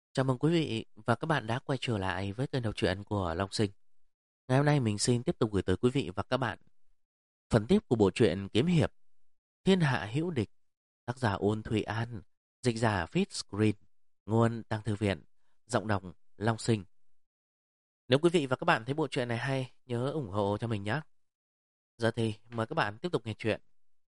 Chào mừng quý vị và các bạn đã quay trở lại với kênh đọc truyện của Long Sinh. Ngày hôm nay mình xin tiếp tục gửi tới quý vị và các bạn phần tiếp của bộ truyện kiếm hiệp Thiên Hạ Hữu Địch, tác giả Ôn Thùy An, dịch giả Feed nguồn Tăng Thư Viện, giọng đọc Long Sinh. Nếu quý vị và các bạn thấy bộ truyện này hay, nhớ ủng hộ cho mình nhé. Giờ thì mời các bạn tiếp tục nghe truyện.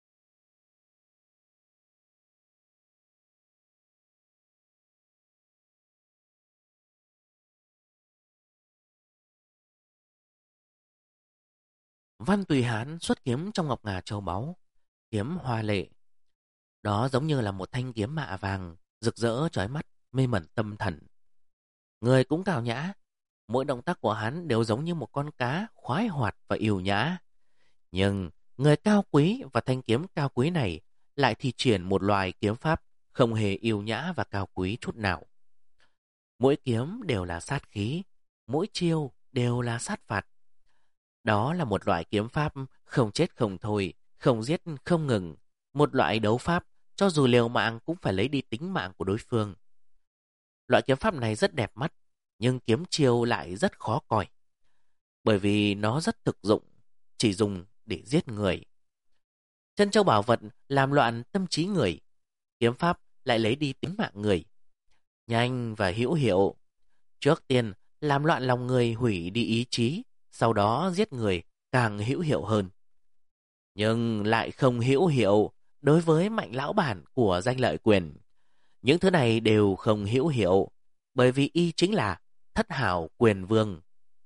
Văn Tùy Hán xuất kiếm trong ngọc ngà châu báu, kiếm hoa lệ. Đó giống như là một thanh kiếm mạ vàng, rực rỡ chói mắt, mê mẩn tâm thần. Người cũng cào nhã, mỗi động tác của hắn đều giống như một con cá khoái hoạt và yêu nhã. Nhưng người cao quý và thanh kiếm cao quý này lại thi triển một loại kiếm pháp không hề yêu nhã và cao quý chút nào. Mỗi kiếm đều là sát khí, mỗi chiêu đều là sát phạt. Đó là một loại kiếm pháp không chết không thôi, không giết không ngừng. Một loại đấu pháp cho dù liều mạng cũng phải lấy đi tính mạng của đối phương. Loại kiếm pháp này rất đẹp mắt, nhưng kiếm chiêu lại rất khó coi. Bởi vì nó rất thực dụng, chỉ dùng để giết người. Chân châu bảo vật làm loạn tâm trí người, kiếm pháp lại lấy đi tính mạng người. Nhanh và hữu hiệu. Trước tiên làm loạn lòng người, hủy đi ý chí, sau đó giết người càng hữu hiệu hơn. Nhưng lại không hữu hiệu đối với mạnh lão bản của danh lợi quyền. Những thứ này đều không hữu hiệu, bởi vì y chính là thất hảo quyền vương.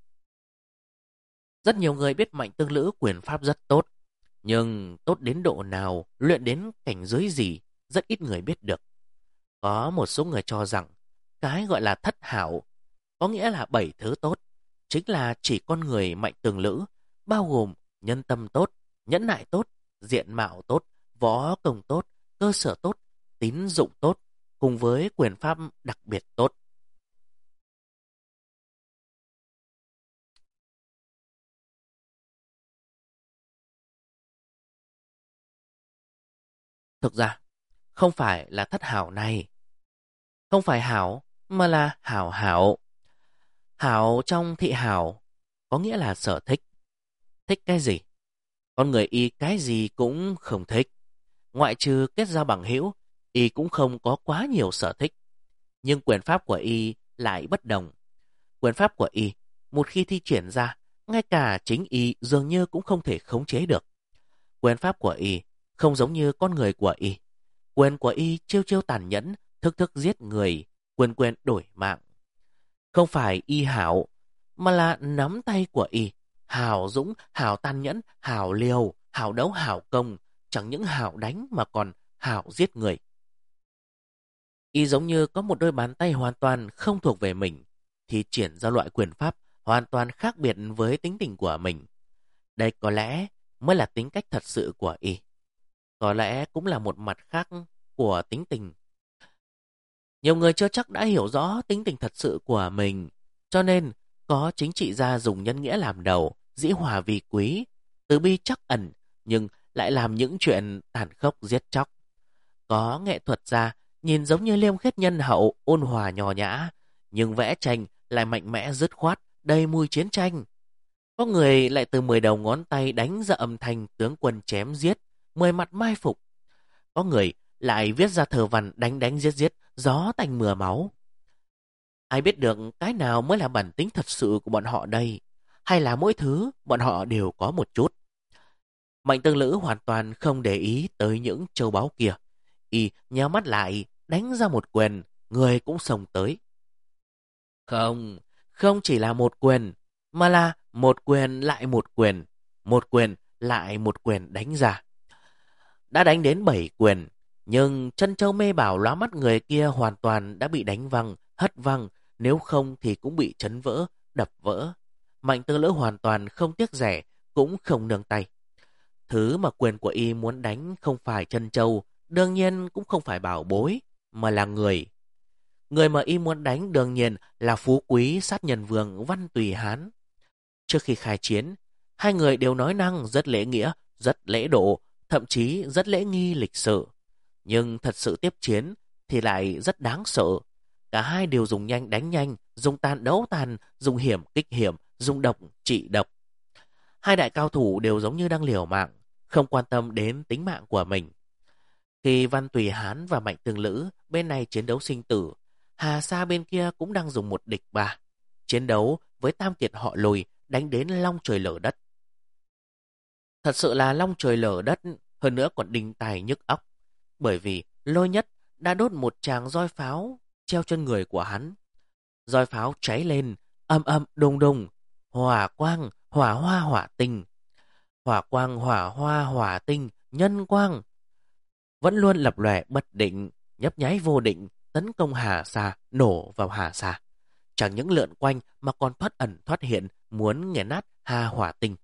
Rất nhiều người biết Mạnh Tương Lữ quyền pháp rất tốt, nhưng tốt đến độ nào, luyện đến cảnh giới gì, rất ít người biết được. Có một số người cho rằng cái gọi là thất hảo có nghĩa là 7 thứ tốt, chính là chỉ con người Mạnh Tương Lữ, bao gồm nhân tâm tốt, nhẫn nại tốt, diện mạo tốt, võ công tốt, cơ sở tốt, tín dụng tốt, cùng với quyền pháp đặc biệt tốt. Thực ra, không phải là thất hảo này, không phải hảo, mà là hảo hảo. Hảo trong thị hảo có nghĩa là sở thích. Thích cái gì? Con người y cái gì cũng không thích. Ngoại trừ kết giao bằng hữu, y cũng không có quá nhiều sở thích. Nhưng quyền pháp của y lại bất đồng. Quyền pháp của y, một khi thi triển ra, ngay cả chính y dường như cũng không thể khống chế được. Quyền pháp của y không giống như con người của y. Quyền của y chiêu chiêu tàn nhẫn, thức thức giết người, quyền quyền đổi mạng. Không phải y hảo, mà là nắm tay của y. Hảo dũng, hảo tàn nhẫn, hảo liều, hảo đấu, hảo công. Chẳng những hảo đánh mà còn hảo giết người. Y giống như có một đôi bàn tay hoàn toàn không thuộc về mình, thì triển ra loại quyền pháp hoàn toàn khác biệt với tính tình của mình. Đây có lẽ mới là tính cách thật sự của y. Có lẽ cũng là một mặt khác của tính tình. Nhiều người chưa chắc đã hiểu rõ tính tình thật sự của mình, cho nên có chính trị gia dùng nhân nghĩa làm đầu, dĩ hòa vi quý, từ bi trắc ẩn, nhưng lại làm những chuyện tàn khốc giết chóc. Có nghệ thuật gia nhìn giống như liêm khiết nhân hậu, ôn hòa nho nhã, nhưng vẽ tranh lại mạnh mẽ dứt khoát, đầy mùi chiến tranh. Có người lại từ 10 đầu ngón tay đánh ra âm thanh tướng quân chém giết, 10 mặt mai phục. Có người lại viết ra thơ văn đánh đánh giết giết, gió tanh mưa máu. Ai biết được cái nào mới là bản tính thật sự của bọn họ đây? Hay là mỗi thứ bọn họ đều có một chút? Mạnh Tương Lữ hoàn toàn không để ý tới những châu báu kia. Y nhắm mắt lại, đánh ra một quyền, người cũng xông tới. Không, không chỉ là một quyền, mà là một quyền lại một quyền lại một quyền đánh ra. Đã đánh đến 7 quyền, nhưng chân châu mê bảo lóa mắt người kia hoàn toàn đã bị đánh văng, hất văng, nếu không thì cũng bị chấn vỡ, đập vỡ. Mạnh Tương Lữ hoàn toàn không tiếc rẻ, cũng không nương tay. Thứ mà quyền của y muốn đánh không phải chân châu, đương nhiên cũng không phải bảo bối, mà là người. Người mà y muốn đánh đương nhiên là phú quý sát nhân vương Văn Tùy Hán. Trước khi khai chiến, hai người đều nói năng rất lễ nghĩa, rất lễ độ, thậm chí rất lễ nghi lịch sự. Nhưng thật sự tiếp chiến thì lại rất đáng sợ. cả hai đều dùng nhanh đánh nhanh, dùng tàn đấu tàn, dùng hiểm kích hiểm, dùng độc trị độc. Hai đại cao thủ đều giống như đang liều mạng, không quan tâm đến tính mạng của mình. Khi Văn Tùy Hán và Mạnh Tương Lữ bên này chiến đấu sinh tử, Hà Sa bên kia cũng đang dùng một địch ba. Chiến đấu với tam kiệt họ Lôi đánh đến long trời lở đất. Thật sự là long trời lở đất, hơn nữa còn đinh tai nhức óc. Bởi vì Lôi Nhất đã đốt một tràng roi pháo treo trên người của hắn. Roi pháo cháy lên, âm âm đùng đùng, hỏa quang, hỏa hoa hỏa tinh. Hỏa quang, hỏa hoa, hỏa tinh, nhân quang. Vẫn luôn lập lòe bất định, nhấp nháy vô định, tấn công Hà Sa, nổ vào Hà Sa. Chẳng những lượn quanh mà còn thoát ẩn thoát hiện, muốn nghiền nát Hà Hỏa Tinh.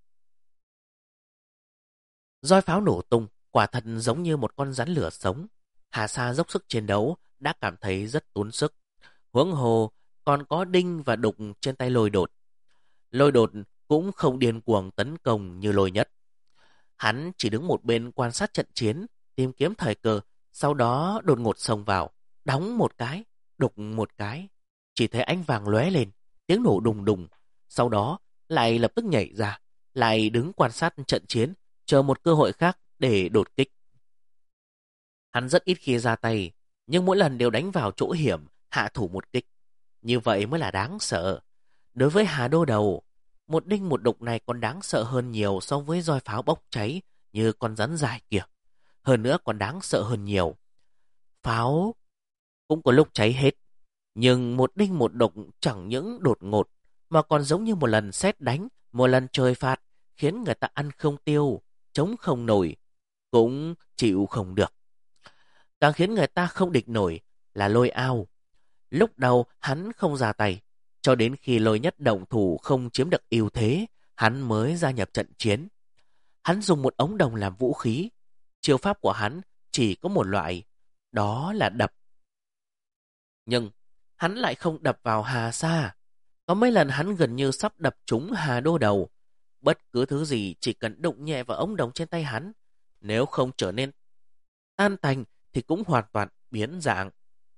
Roi pháo nổ tung, quả thật giống như một con rắn lửa sống. Hà Sa dốc sức chiến đấu, đã cảm thấy rất tốn sức. Huống hồ còn có đinh và đục trên tay Lôi Đột. Lôi Đột cũng không điên cuồng tấn công như Lôi Nhất. Hắn chỉ đứng một bên quan sát trận chiến, tìm kiếm thời cơ, sau đó đột ngột xông vào, đóng một cái, đục một cái. Chỉ thấy ánh vàng lóe lên, tiếng nổ đùng đùng, sau đó lại lập tức nhảy ra, lại đứng quan sát trận chiến, chờ một cơ hội khác để đột kích. Hắn rất ít khi ra tay, nhưng mỗi lần đều đánh vào chỗ hiểm, hạ thủ một kích. Như vậy mới là đáng sợ. Đối với Hà Đô Đầu, một đinh một đục này còn đáng sợ hơn nhiều so với roi pháo bốc cháy như con rắn dài kia. Hơn nữa còn đáng sợ hơn nhiều. Pháo cũng có lúc cháy hết, nhưng một đinh một đục chẳng những đột ngột, mà còn giống như một lần sét đánh, một lần trời phạt, khiến người ta ăn không tiêu, chống không nổi, cũng chịu không được. Càng khiến người ta không địch nổi là Lôi Ao. Lúc đầu hắn không ra tay, cho đến khi Lôi Nhất động thủ không chiếm được ưu thế, hắn mới gia nhập trận chiến. Hắn dùng một ống đồng làm vũ khí. Chiêu pháp của hắn chỉ có một loại, đó là đập. Nhưng hắn lại không đập vào Hà Sa. Có mấy lần hắn gần như sắp đập trúng Hà Đô Đầu. Bất cứ thứ gì chỉ cần đụng nhẹ vào ống đồng trên tay hắn, nếu không trở nên tan tành thì cũng hoàn toàn biến dạng.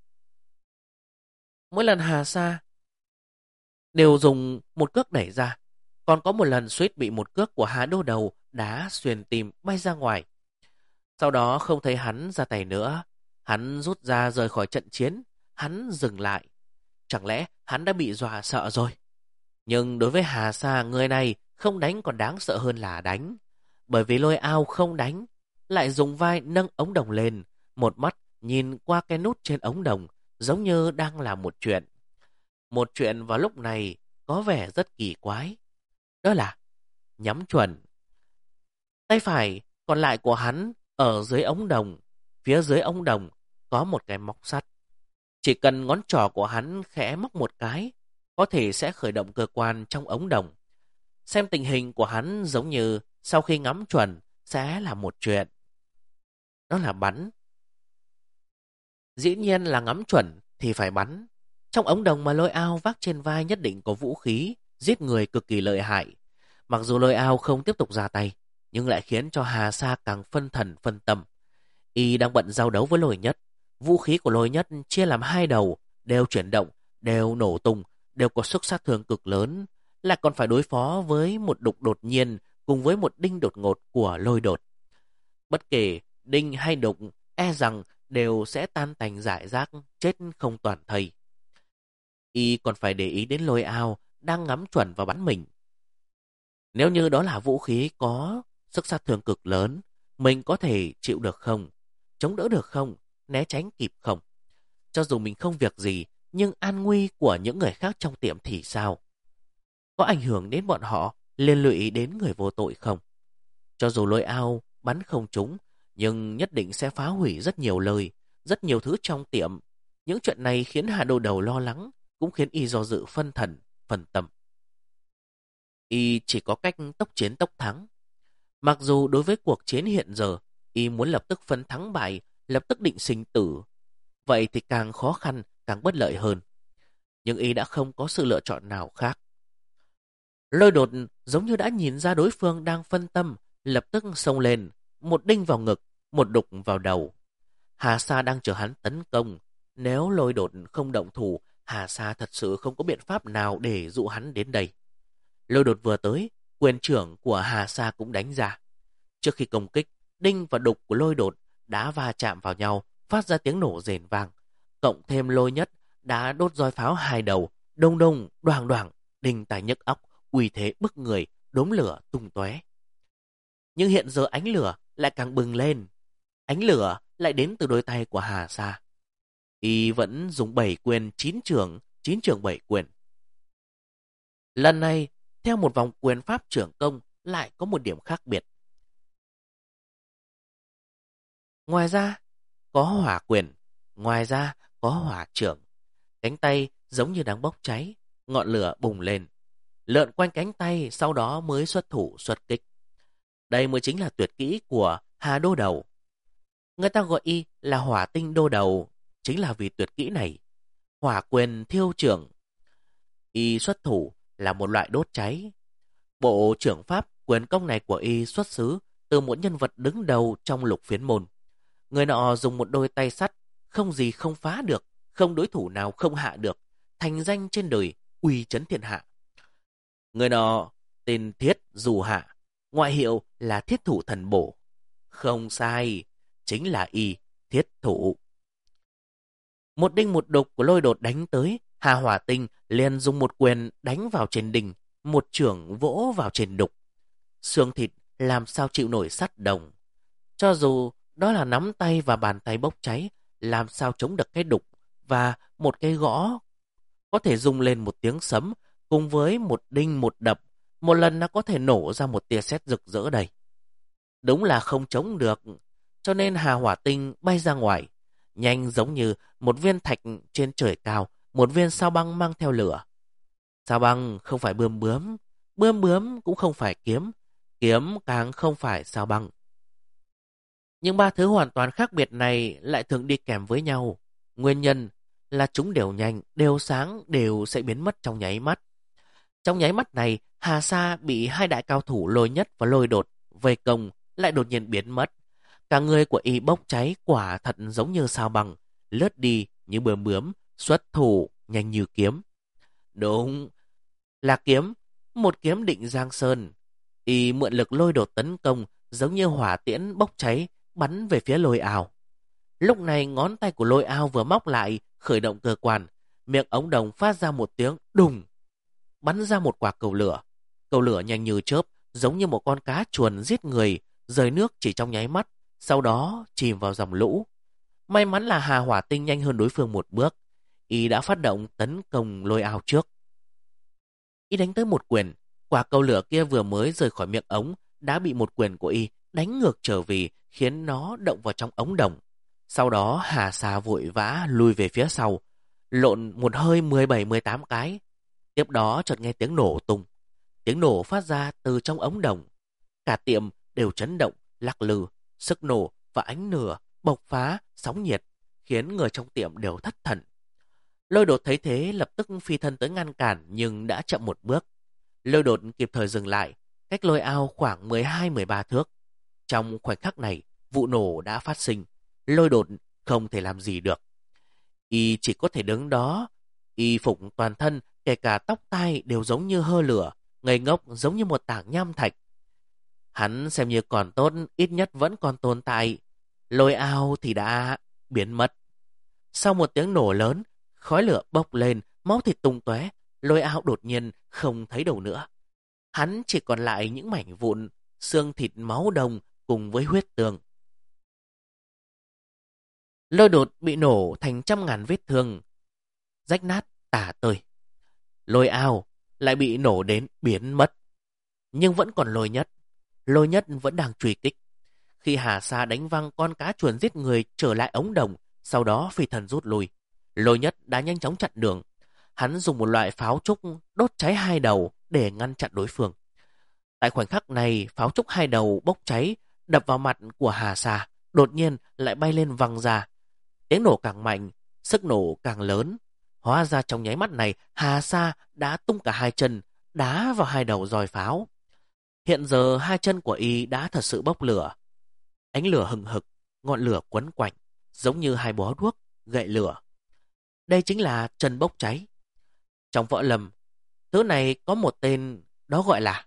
Mỗi lần Hà Sa đều dùng một cước đẩy ra. Còn có một lần suýt bị một cước của Hà Đô Đầu đá xuyên tim bay ra ngoài. Sau đó không thấy hắn ra tay nữa. Hắn rút ra rời khỏi trận chiến. Hắn dừng lại. Chẳng lẽ hắn đã bị dọa sợ rồi? Nhưng đối với Hà Sa, người này không đánh còn đáng sợ hơn là đánh. Bởi vì Lôi Ao không đánh, lại dùng vai nâng ống đồng lên, một mắt nhìn qua cái nút trên ống đồng, giống như đang làm một chuyện. Một chuyện vào lúc này có vẻ rất kỳ quái. Đó là nhắm chuẩn. Tay phải còn lại của hắn ở dưới ống đồng. Phía dưới ống đồng có một cái móc sắt. Chỉ cần ngón trỏ của hắn khẽ móc một cái, có thể sẽ khởi động cơ quan trong ống đồng. Xem tình hình của hắn giống như sau khi ngắm chuẩn sẽ là một chuyện. Đó là bắn. Dĩ nhiên là ngắm chuẩn thì phải bắn. Trong ống đồng mà Lôi Ao vác trên vai nhất định có vũ khí, giết người cực kỳ lợi hại. Mặc dù Lôi Ao không tiếp tục ra tay, nhưng lại khiến cho Hà Sa càng phân thần phân tâm. Y đang bận giao đấu với Lôi Nhất. Vũ khí của Lôi Nhất chia làm hai đầu, đều chuyển động, đều nổ tung, đều có sức sát thương cực lớn, lại còn phải đối phó với một đục đột nhiên cùng với một đinh đột ngột của Lôi Đột. Bất kể đinh hay đục, e rằng đều sẽ tan tành rải rác, chết không toàn thây. Y còn phải để ý đến Lôi Ao đang ngắm chuẩn và bắn mình. Nếu như đó là vũ khí có sức sát thương cực lớn, mình có thể chịu được không? Chống đỡ được không? Né tránh kịp không? Cho dù mình không việc gì, nhưng an nguy của những người khác trong tiệm thì sao? Có ảnh hưởng đến bọn họ, liên lụy đến người vô tội không? Cho dù Lôi Ao bắn không trúng, nhưng nhất định sẽ phá hủy rất nhiều lời, rất nhiều thứ trong tiệm. Những chuyện này khiến Hà Đô Đầu lo lắng, cũng khiến y do dự phân thần, phân tâm. Y chỉ có cách tốc chiến tốc thắng. Mặc dù đối với cuộc chiến hiện giờ, y muốn lập tức phân thắng bại, lập tức định sinh tử. Vậy thì càng khó khăn, càng bất lợi hơn. Nhưng y đã không có sự lựa chọn nào khác. Lôi Đột giống như đã nhìn ra đối phương đang phân tâm, lập tức xông lên, một đinh vào ngực, một đục vào đầu. Hà Sa đang chờ hắn tấn công, Nếu Lôi Đột không động thủ, Hà Sa thật sự không có biện pháp nào để dụ hắn đến đây. Lôi Đột vừa tới, quyền trưởng của Hà Sa cũng đánh ra. Trước khi công kích, đinh và đục của Lôi Đột đã va chạm vào nhau, phát ra tiếng nổ rền vang. Cộng thêm Lôi Nhất đã đốt roi pháo hai đầu, đông đông, đoàng đoàng, đinh tai nhức óc, uy thế bức người, đốm lửa tung tóe. Nhưng hiện giờ ánh lửa lại càng bừng lên. Ánh lửa lại đến từ đôi tay của Hà Sa. Y vẫn dùng 7 quyền 9 trường 7 quyền. Lần này, theo một vòng quyền pháp trưởng công lại có một điểm khác biệt. Ngoài ra, có hỏa quyền. Ngoài ra, có hỏa trưởng. Cánh tay giống như đang bốc cháy, ngọn lửa bùng lên. Lượn quanh cánh tay, sau đó mới xuất thủ xuất kích. Đây mới chính là tuyệt kỹ của Hà Đô Đầu. Người ta gọi y là hỏa tinh đô đầu, chính là vì tuyệt kỹ này. Hỏa quyền thiêu trưởng. Y xuất thủ là một loại đốt cháy. Bộ trưởng pháp quyền công này của y xuất xứ từ một nhân vật đứng đầu trong Lục Phiến môn. Người nọ dùng một đôi tay sắt, không gì không phá được, không đối thủ nào không hạ được, thành danh trên đời, uy chấn thiên hạ. Người nọ tên Thiết Dù Hạ, ngoại hiệu là Thiết Thủ Thần Bổ. Không sai, chính là y, Thiết Thủ. Một đinh một đục của Lôi Đột đánh tới, Hà Hỏa Tinh liền dùng một quyền đánh vào trên đinh, một chưởng vỗ vào trên đục. Xương thịt làm sao chịu nổi sắt đồng. Cho dù đó là nắm tay và bàn tay bốc cháy, làm sao chống được cái đục và một cái gõ có thể rung lên một tiếng sấm, cùng với một đinh một đập, một lần nó có thể nổ ra một tia sét rực rỡ đầy. Đúng là không chống được, cho nên Hà Hỏa Tinh bay ra ngoài, nhanh giống như một viên thạch trên trời cao, một viên sao băng mang theo lửa. Sao băng không phải bươm bướm cũng không phải kiếm, kiếm càng không phải sao băng. Nhưng ba thứ hoàn toàn khác biệt này lại thường đi kèm với nhau. Nguyên nhân là chúng đều nhanh, đều sáng, đều sẽ biến mất trong nháy mắt. Trong nháy mắt này, Hà Sa bị hai đại cao thủ Lôi Nhất và Lôi Đột vây công lại đột nhiên biến mất. Cả người của y bốc cháy quả thật giống như sao băng, lướt đi như bướm bướm, xuất thủ nhanh như kiếm. Đúng, là kiếm, một kiếm định giang sơn. Y mượn lực Lôi Đột tấn công giống như hỏa tiễn bốc cháy, bắn về phía Lôi Ao. Lúc này ngón tay của Lôi Ao vừa móc lại, khởi động cơ quan, miệng ống đồng phát ra một tiếng đùng, bắn ra một quả cầu lửa. Cầu lửa nhanh như chớp, giống như một con cá chuồn giết người, rời nước chỉ trong nháy mắt, sau đó chìm vào dòng lũ. May mắn là Hà Hỏa Tinh nhanh hơn đối phương một bước, y đã phát động tấn công Lôi Ao trước. Y đánh tới một quyền, quả cầu lửa kia vừa mới rời khỏi miệng ống đã bị một quyền của y đánh ngược trở về, khiến nó động vào trong ống đồng. Sau đó Hà Sa vội vã lùi về phía sau, lộn một hơi 17-18 cái. Tiếp đó chợt nghe tiếng nổ tung. Tiếng nổ phát ra từ trong ống đồng. Cả tiệm đều chấn động, lắc lư, sức nổ và ánh lửa bộc phá sóng nhiệt, khiến người trong tiệm đều thất thần. Lôi Đột thấy thế lập tức phi thân tới ngăn cản, nhưng đã chậm một bước. Lôi Đột kịp thời dừng lại, cách Lôi Ao khoảng 12-13 thước. Trong khoảnh khắc này, vụ nổ đã phát sinh. Lôi Đột không thể làm gì được. Y chỉ có thể đứng đó. Y phục toàn thân, kể cả tóc tai đều giống như hơ lửa, ngây ngốc giống như một tảng nham thạch. Hắn xem như còn tốt, ít nhất vẫn còn tồn tại. Lôi Ao thì đã biến mất. Sau một tiếng nổ lớn, khói lửa bốc lên, máu thịt tung tóe. Lôi Ao đột nhiên không thấy đầu nữa. Hắn chỉ còn lại những mảnh vụn, xương thịt máu đồng cùng với huyết tương. Lôi Đột bị nổ thành trăm ngàn vết thương, rách nát tả tơi. Lôi Ao lại bị nổ đến biến mất. Nhưng vẫn còn Lôi Nhất. Lôi Nhất vẫn đang truy kích. Khi Hà Sa đánh văng con cá chuồn giết người trở lại ống đồng, sau đó phi thần rút lui, Lôi Nhất đã nhanh chóng chặn đường. Hắn dùng một loại pháo trúc đốt cháy hai đầu để ngăn chặn đối phương. Tại khoảnh khắc này, pháo trúc hai đầu bốc cháy, đập vào mặt của Hà Sa, đột nhiên lại bay lên văng ra. Tiếng nổ càng mạnh, sức nổ càng lớn. Hóa ra trong nháy mắt này, Hà Sa đã tung cả hai chân, đá vào hai đầu roi pháo. Hiện giờ hai chân của y đã thật sự bốc lửa. Ánh lửa hừng hực, ngọn lửa quấn quạnh, giống như hai bó đuốc, gậy lửa. Đây chính là chân bốc cháy. Trong võ lâm, thứ này có một tên, đó gọi là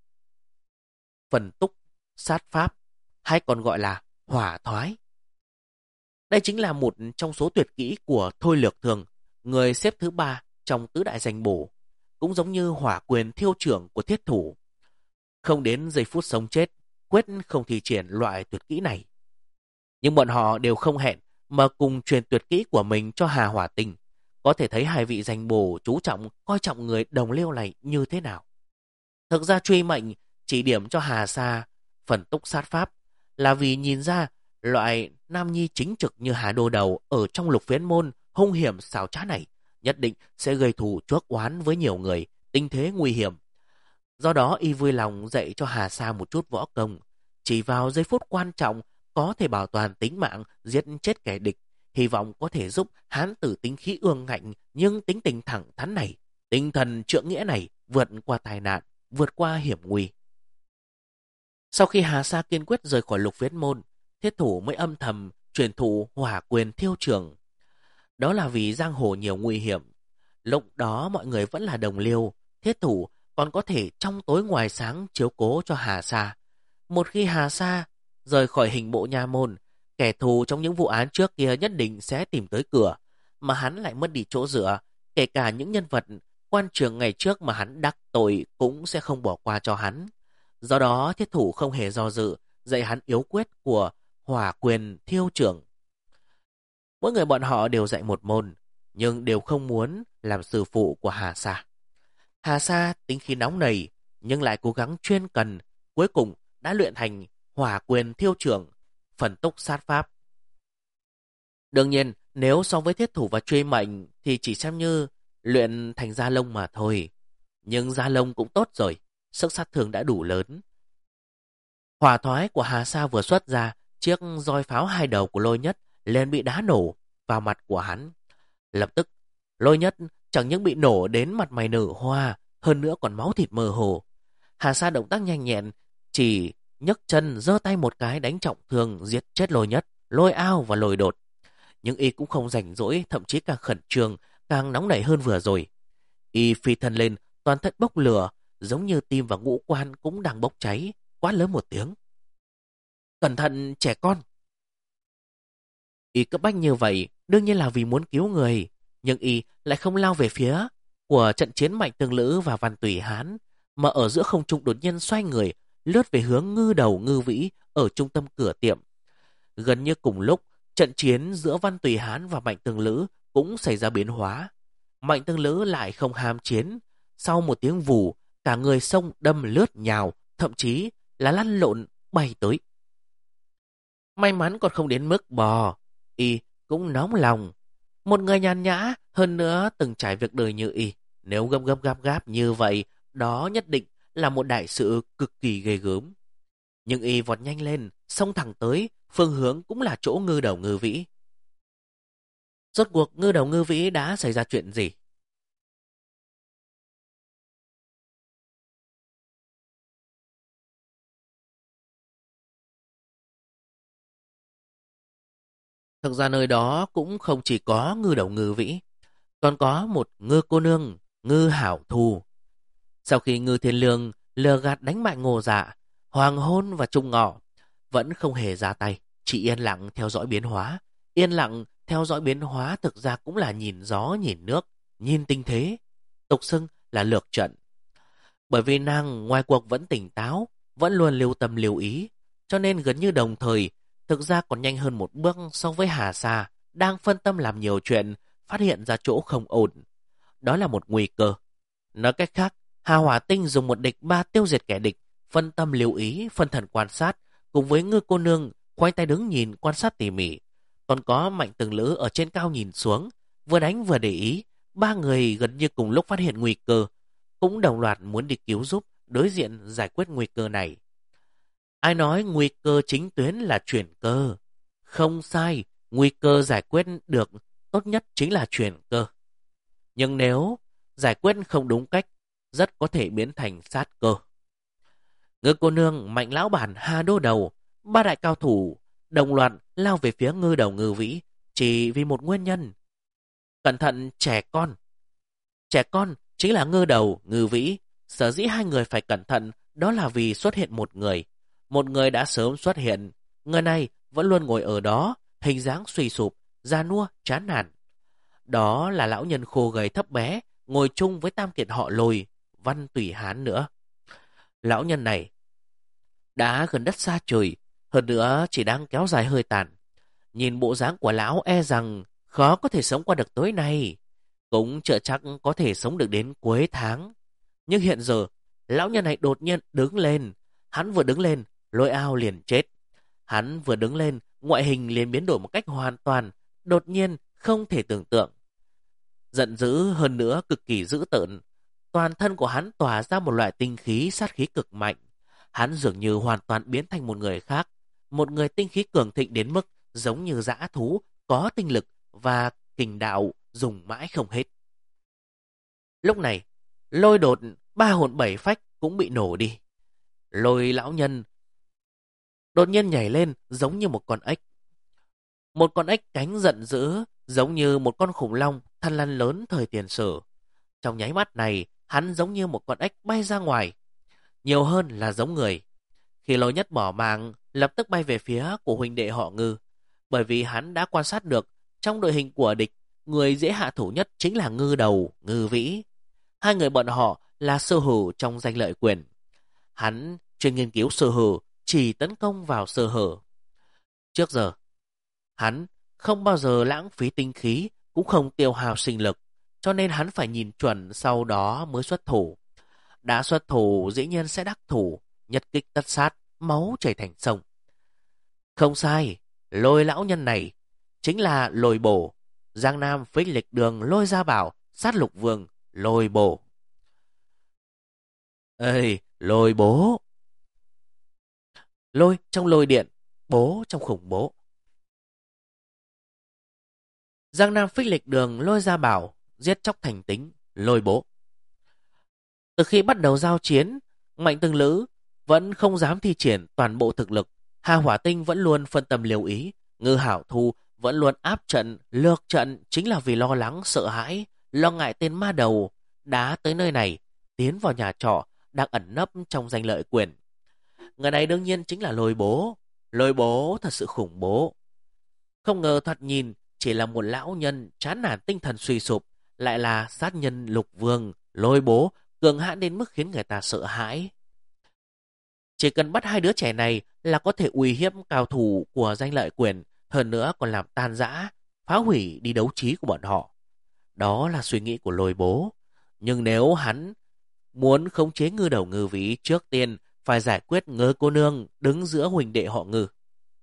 phần túc sát pháp, hay còn gọi là hỏa thoái. Đây chính là một trong số tuyệt kỹ của Thôi Lược Thường, người xếp thứ 3 trong tứ đại danh bổ, cũng giống như hỏa quyền thiêu trưởng của thiết thủ. Không đến giây phút sống chết, quyết không thi triển loại tuyệt kỹ này. Nhưng bọn họ đều không hẹn mà cùng truyền tuyệt kỹ của mình cho Hà Hỏa Tinh. Có thể thấy hai vị danh bổ chú trọng, coi trọng người đồng liêu này như thế nào. Thực ra truy mệnh chỉ điểm cho Hà Sa phần túc sát pháp là vì nhìn ra loại nam nhi chính trực như Hà Đô Đầu ở trong Lục Phiến Môn hung hiểm xảo trá này nhất định sẽ gây thù chuốc oán với nhiều người, tình thế nguy hiểm. Do đó y vui lòng dạy cho Hà Sa một chút võ công, chỉ vào giây phút quan trọng có thể bảo toàn tính mạng, giết chết kẻ địch, hy vọng có thể giúp hán tử tính khí ương ngạnh nhưng tính tình thẳng thắn này, tinh thần trượng nghĩa này vượt qua tai nạn, vượt qua hiểm nguy. Sau khi Hà Sa kiên quyết rời khỏi Lục Phiến Môn, thiết thủ mới âm thầm truyền thụ hỏa quyền thiêu trường. Đó là vì giang hồ nhiều nguy hiểm. Lúc đó mọi người vẫn là đồng liêu, thiết thủ còn có thể trong tối ngoài sáng chiếu cố cho Hà Sa. Một khi Hà Sa rời khỏi hình bộ nha môn, kẻ thù trong những vụ án trước kia nhất định sẽ tìm tới cửa, mà hắn lại mất đi chỗ dựa. Kể cả những nhân vật quan trường ngày trước mà hắn đắc tội cũng sẽ không bỏ qua cho hắn. Do đó thiết thủ không hề do dự, dạy hắn yếu quyết của hỏa quyền thiêu trưởng. Mỗi người bọn họ đều dạy một môn, nhưng đều không muốn làm sư phụ của Hà Sa. Hà Sa tính khí nóng nảy, nhưng lại cố gắng chuyên cần, cuối cùng đã luyện thành hỏa quyền thiêu trưởng, phần túc sát pháp. Đương nhiên, nếu so với thiết thủ và truy mệnh thì chỉ xem như luyện thành da lông mà thôi. Nhưng da lông cũng tốt rồi, sức sát thương đã đủ lớn. Hỏa thoái của Hà Sa vừa xuất ra, chiếc roi pháo hai đầu của Lôi Nhất liền bị đá nổ vào mặt của hắn. Lập tức, Lôi Nhất chẳng những bị nổ đến mặt mày nở hoa, hơn nữa còn máu thịt mơ hồ. Hà Sa động tác nhanh nhẹn, chỉ nhấc chân giơ tay một cái đánh trọng thương giết chết Lôi Nhất, Lôi Ao và Lôi Đột. Nhưng y cũng không rảnh rỗi, thậm chí càng khẩn trương, càng nóng nảy hơn vừa rồi. Y phi thân lên, toàn thân bốc lửa, giống như tim và ngũ quan cũng đang bốc cháy, quát lớn một tiếng. Cẩn thận trẻ con! Y cấp bách như vậy, đương nhiên là vì muốn cứu người, nhưng y lại không lao về phía của trận chiến Mạnh Tương Lữ và Văn Tùy Hán, mà ở giữa không trung đột nhiên xoay người, lướt về hướng Ngư Đầu Ngư Vĩ ở trung tâm cửa tiệm. Gần như cùng lúc, trận chiến giữa Văn Tùy Hán và Mạnh Tương Lữ cũng xảy ra biến hóa. Mạnh Tương Lữ lại không ham chiến, sau một tiếng vù, cả người xông đâm lướt nhào, thậm chí là lăn lộn bay tới. May mắn còn không đến mức bò, y cũng nóng lòng. Một người nhàn nhã, hơn nữa từng trải việc đời như y, nếu gấp như vậy, đó nhất định là một đại sự cực kỳ ghê gớm. Nhưng y vọt nhanh lên, xông thẳng tới, phương hướng cũng là chỗ Ngư Đầu Ngư Vĩ. Rốt cuộc Ngư Đầu Ngư Vĩ đã xảy ra chuyện gì? Thực ra nơi đó cũng không chỉ có Ngư Đầu Ngư Vĩ, còn có một Ngư cô nương, Ngư Hảo Thù. Sau khi Ngư Thiên Lương lừa gạt đánh bại Ngô Dạ, hoàng hôn và trung ngọ, vẫn không hề ra tay, chỉ yên lặng theo dõi biến hóa. Yên lặng theo dõi biến hóa thực ra cũng là nhìn gió nhìn nước, nhìn tình thế, tục xưng là lược trận. Bởi vì nàng ngoài cuộc vẫn tỉnh táo, vẫn luôn lưu tâm lưu ý, cho nên gần như đồng thời, thực ra còn nhanh hơn một bước so với Hà Sa, đang phân tâm làm nhiều chuyện, phát hiện ra chỗ không ổn. Đó là một nguy cơ. Nói cách khác, Hà Hỏa Tinh dùng một địch ba tiêu diệt kẻ địch, phân tâm lưu ý, phân thần quan sát, cùng với Ngư cô nương khoanh tay đứng nhìn quan sát tỉ mỉ. Còn có Mạnh Từng Lữ ở trên cao nhìn xuống, vừa đánh vừa để ý, ba người gần như cùng lúc phát hiện nguy cơ, cũng đồng loạt muốn đi cứu giúp, đối diện giải quyết nguy cơ này. Ai nói nguy cơ chính tuyến là chuyển cơ? Không sai, nguy cơ giải quyết được tốt nhất chính là chuyển cơ. Nhưng nếu giải quyết không đúng cách, rất có thể biến thành sát cơ. Ngư cô nương, Mạnh lão bản, Hà Đô Đầu, ba đại cao thủ đồng loạt lao về phía Ngư Đầu Ngư Vĩ, chỉ vì một nguyên nhân. Cẩn thận trẻ con. Trẻ con chính là Ngư Đầu, Ngư Vĩ. Sở dĩ hai người phải cẩn thận đó là vì xuất hiện một người. Một người đã sớm xuất hiện. Người này vẫn luôn ngồi ở đó, hình dáng suy sụp, già nua, chán nản. Đó là lão nhân khô gầy thấp bé, ngồi chung với tam kiệt họ Lôi, Văn Tùy Hán nữa. Lão nhân này đã gần đất xa trời, hơn nữa chỉ đang kéo dài hơi tàn. Nhìn bộ dáng của lão e rằng khó có thể sống qua được tối nay, cũng chưa chắc có thể sống được đến cuối tháng. Nhưng hiện giờ, lão nhân này đột nhiên đứng lên. Hắn vừa đứng lên, Lôi Ao liền chết. Hắn vừa đứng lên, ngoại hình liền biến đổi một cách hoàn toàn, đột nhiên không thể tưởng tượng. Giận dữ hơn nữa cực kỳ dữ tợn. Toàn thân của hắn tỏa ra một loại tinh khí sát khí cực mạnh. Hắn dường như hoàn toàn biến thành một người khác. Một người tinh khí cường thịnh đến mức giống như dã thú, có tinh lực và kình đạo dùng mãi không hết. Lúc này, Lôi đột ba hồn bảy phách cũng bị nổ đi. Lôi lão nhân đột nhiên nhảy lên giống như một con ếch. Một con ếch cánh giận dữ giống như một con khủng long thằn lằn lớn thời tiền sử. Trong nháy mắt này, hắn giống như một con ếch bay ra ngoài, nhiều hơn là giống người. Khi Lôi Nhất bỏ mạng, lập tức bay về phía của huynh đệ họ Ngư, bởi vì hắn đã quan sát được trong đội hình của địch, người dễ hạ thủ nhất chính là Ngư Đầu, Ngư Vĩ. Hai người bọn họ là sơ hở trong danh lợi quyền. Hắn chuyên nghiên cứu sơ hở, chỉ tấn công vào sơ hở. Trước giờ, hắn không bao giờ lãng phí tinh khí, cũng không tiêu hao sinh lực, cho nên hắn phải nhìn chuẩn sau đó mới xuất thủ. Đã xuất thủ dĩ nhiên sẽ đắc thủ, nhất kích tất sát, máu chảy thành sông. Không sai, Lôi lão nhân này chính là Lôi Bổ, Giang Nam Phích Lịch Đường Lôi Gia Bảo, Sát Lục Vương, Lôi Bổ. Ê, Lôi bố. Lôi trong lôi điện, bố trong khủng bố. Giang Nam Phích Lịch Đường Lôi Gia Bảo, giết chóc thành tính, Lôi bố. Từ khi bắt đầu giao chiến, Mạnh Tương Lữ vẫn không dám thi triển toàn bộ thực lực. Hà Hỏa Tinh vẫn luôn phân tâm lưu ý. Ngư Hảo Thu vẫn luôn áp trận, lược trận chính là vì lo lắng, sợ hãi, lo ngại tên ma đầu đã tới nơi này, tiến vào nhà trọ, đang ẩn nấp trong danh lợi quyền. Người này đương nhiên chính là Lôi bố. Lôi bố thật sự khủng bố. Không ngờ thoạt nhìn chỉ là một lão nhân chán nản tinh thần suy sụp, lại là sát nhân lục vương. Lôi bố cường hãn đến mức khiến người ta sợ hãi. Chỉ cần bắt hai đứa trẻ này là có thể uy hiếp cao thủ của danh lợi quyền, hơn nữa còn làm tan rã, phá hủy đi đấu trí của bọn họ. Đó là suy nghĩ của Lôi bố. Nhưng nếu hắn muốn khống chế Ngư Đầu Ngư Vĩ, trước tiên phải giải quyết Ngư cô nương đứng giữa huynh đệ họ Ngư.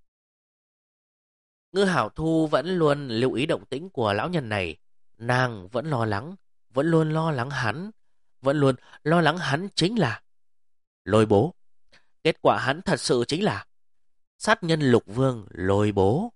Ngư Hảo Thu vẫn luôn lưu ý động tĩnh của lão nhân này. Nàng vẫn lo lắng, vẫn luôn lo lắng hắn, vẫn luôn lo lắng hắn chính là Lôi bố. Kết quả hắn thật sự chính là sát nhân lục vương Lôi bố.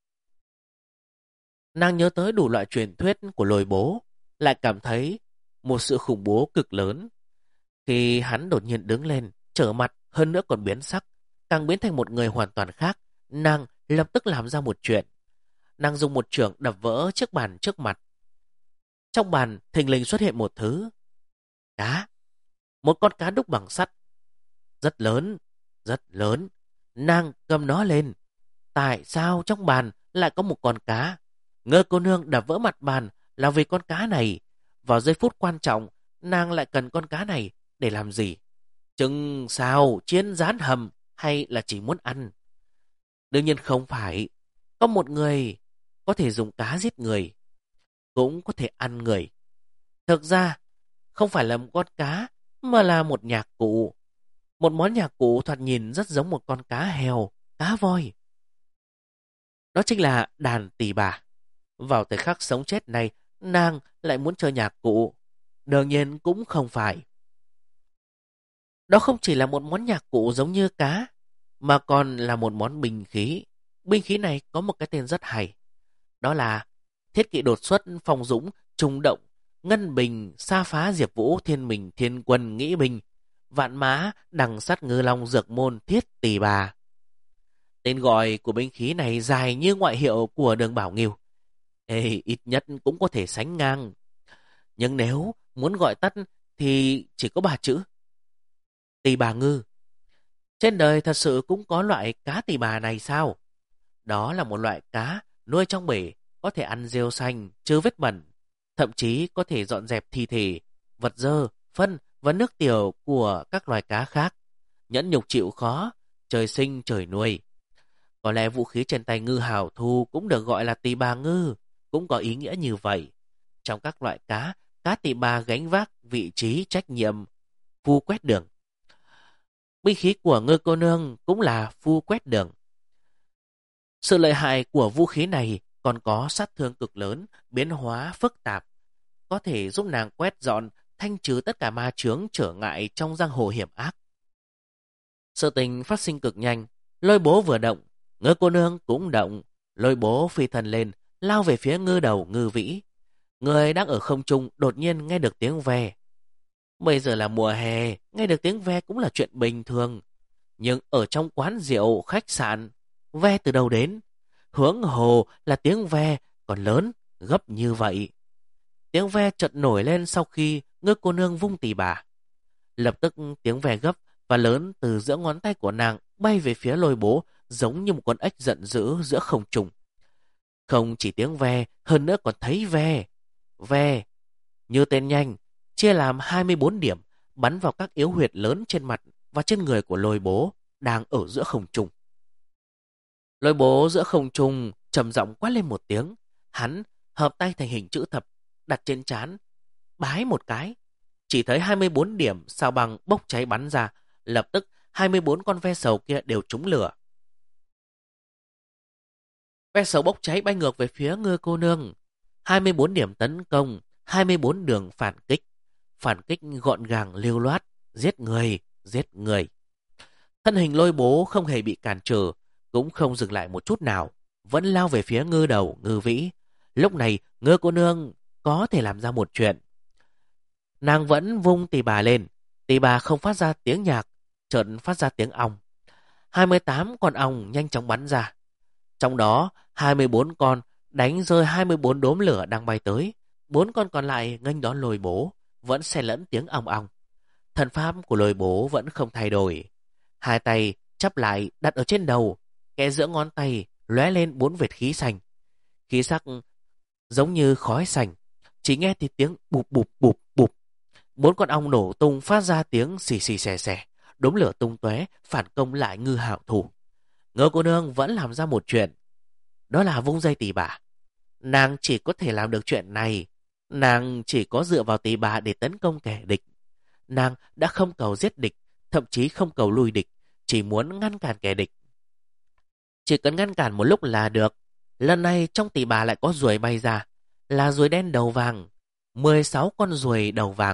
Nàng nhớ tới đủ loại truyền thuyết của Lôi bố, lại cảm thấy một sự khủng bố cực lớn. Khi hắn đột nhiên đứng lên, trở mặt, hơn nữa còn biến sắc, càng biến thành một người hoàn toàn khác, nàng lập tức làm ra một chuyện. Nàng dùng một chưởng đập vỡ chiếc bàn trước mặt. Trong bàn thình lình xuất hiện một thứ. Cá. Một con cá đúc bằng sắt. Rất lớn, rất lớn. Nàng cầm nó lên. Tại sao trong bàn lại có một con cá? Ngơ cô nương đập vỡ mặt bàn là vì con cá này. Vào giây phút quan trọng, nàng lại cần con cá này để làm gì? Chừng sao, chiên rán hầm hay là chỉ muốn ăn? Đương nhiên không phải. Có một người có thể dùng cá giết người, cũng có thể ăn người. Thực ra, không phải là một con cá, mà là một nhạc cụ. Một món nhạc cụ thoạt nhìn rất giống một con cá heo, cá voi. Đó chính là đàn tỳ bà. Vào thời khắc sống chết này, nàng lại muốn chơi nhạc cụ. Đương nhiên cũng không phải. Đó không chỉ là một món nhạc cụ giống như cá, mà còn là một món binh khí. Binh khí này có một cái tên rất hay. Đó là thiết kỵ đột xuất phong dũng, trùng động, ngân bình, sa phá diệp vũ, thiên mình, thiên quân, nghĩ bình, vạn mã, đằng sắt ngư long, dược môn, thiết tỳ bà. Tên gọi của binh khí này dài như ngoại hiệu của Đường Bảo Nghiêu. ít nhất cũng có thể sánh ngang. Nhưng nếu muốn gọi tắt thì chỉ có 3 chữ: Tỳ bà ngư. Trên đời thật sự cũng có loại cá tỳ bà này sao? Đó là một loại cá nuôi trong bể, có thể ăn rêu xanh, trừ vết bẩn, thậm chí có thể dọn dẹp thi thể, vật dơ, phân và nước tiểu của các loài cá khác. Nhẫn nhục chịu khó, trời sinh trời nuôi. Có lẽ vũ khí trên tay ngư hào thu cũng được gọi là tỳ bà ngư, cũng có ý nghĩa như vậy. Trong các loại cá, cá tỳ bà gánh vác vị trí trách nhiệm phu quét đường. Binh khí của ngư cô nương cũng là phu quét đường. Sự lợi hại của vũ khí này còn có sát thương cực lớn, biến hóa phức tạp, có thể giúp nàng quét dọn, thanh trừ tất cả ma chướng trở ngại trong giang hồ hiểm ác. Sự tình phát sinh cực nhanh, lôi bố vừa động, ngư cô nương cũng động, lôi bố phi thần lên, lao về phía ngư đầu ngư vĩ. Người đang ở không trung đột nhiên nghe được tiếng ve. Bây giờ là mùa hè, nghe được tiếng ve cũng là chuyện bình thường. Nhưng ở trong quán rượu, khách sạn, ve từ đâu đến? Huống hồ là tiếng ve còn lớn, gấp như vậy. Tiếng ve chợt nổi lên sau khi ngư cô nương vung tỳ bà. Lập tức tiếng ve gấp và lớn từ giữa ngón tay của nàng bay về phía lôi bố, giống như một con ếch giận dữ giữa không trung. Không chỉ tiếng ve, hơn nữa còn thấy ve. Ve, như tên nhanh, chia làm 24 điểm, bắn vào các yếu huyệt lớn trên mặt và trên người của lôi bố, đang ở giữa không trung. Lôi bố giữa không trung trầm giọng quát lên một tiếng. Hắn hợp tay thành hình chữ thập, đặt trên trán, bái một cái. Chỉ thấy 24 điểm sao băng bốc cháy bắn ra, lập tức 24 con ve sầu kia đều trúng lửa. Ve sầu bốc cháy bay ngược về phía ngư cô nương. 24 điểm tấn công, 24 đường phản kích. Phản kích gọn gàng lưu loát, giết người, giết người. Thân hình lôi bố không hề bị cản trở, cũng không dừng lại một chút nào, vẫn lao về phía ngư đầu ngư vĩ. Lúc này ngư cô nương có thể làm ra một chuyện. Nàng vẫn vung tỳ bà lên, tỳ bà không phát ra tiếng nhạc, chợt phát ra tiếng ong. 28 con ong nhanh chóng bắn ra. Trong đó 24 con đánh rơi 24 đốm lửa đang bay tới. 4 con còn lại nghênh đón lôi bố, vẫn xen lẫn tiếng ong ong. Thần pháp của lôi bố vẫn không thay đổi. Hai tay chắp lại đặt ở trên đầu, kẽ giữa ngón tay lóe lên 4 vệt khí xanh. Khí sắc giống như khói xanh, chỉ nghe thì tiếng bụp bụp bụp bụp. 4 con ong nổ tung phát ra tiếng xì xì xè xè, đốm lửa tung tóe phản công lại ngư hạo thủ. Ngư cô nương vẫn làm ra một chuyện, đó là vung dây tỳ bà. Nàng chỉ có thể làm được chuyện này, nàng chỉ có dựa vào tỳ bà để tấn công kẻ địch. Nàng đã không cầu giết địch, thậm chí không cầu lui địch, chỉ muốn ngăn cản kẻ địch. Chỉ cần ngăn cản một lúc là được. Lần này trong tỳ bà lại có ruồi bay ra, là ruồi đen đầu vàng, 16 con ruồi đầu vàng.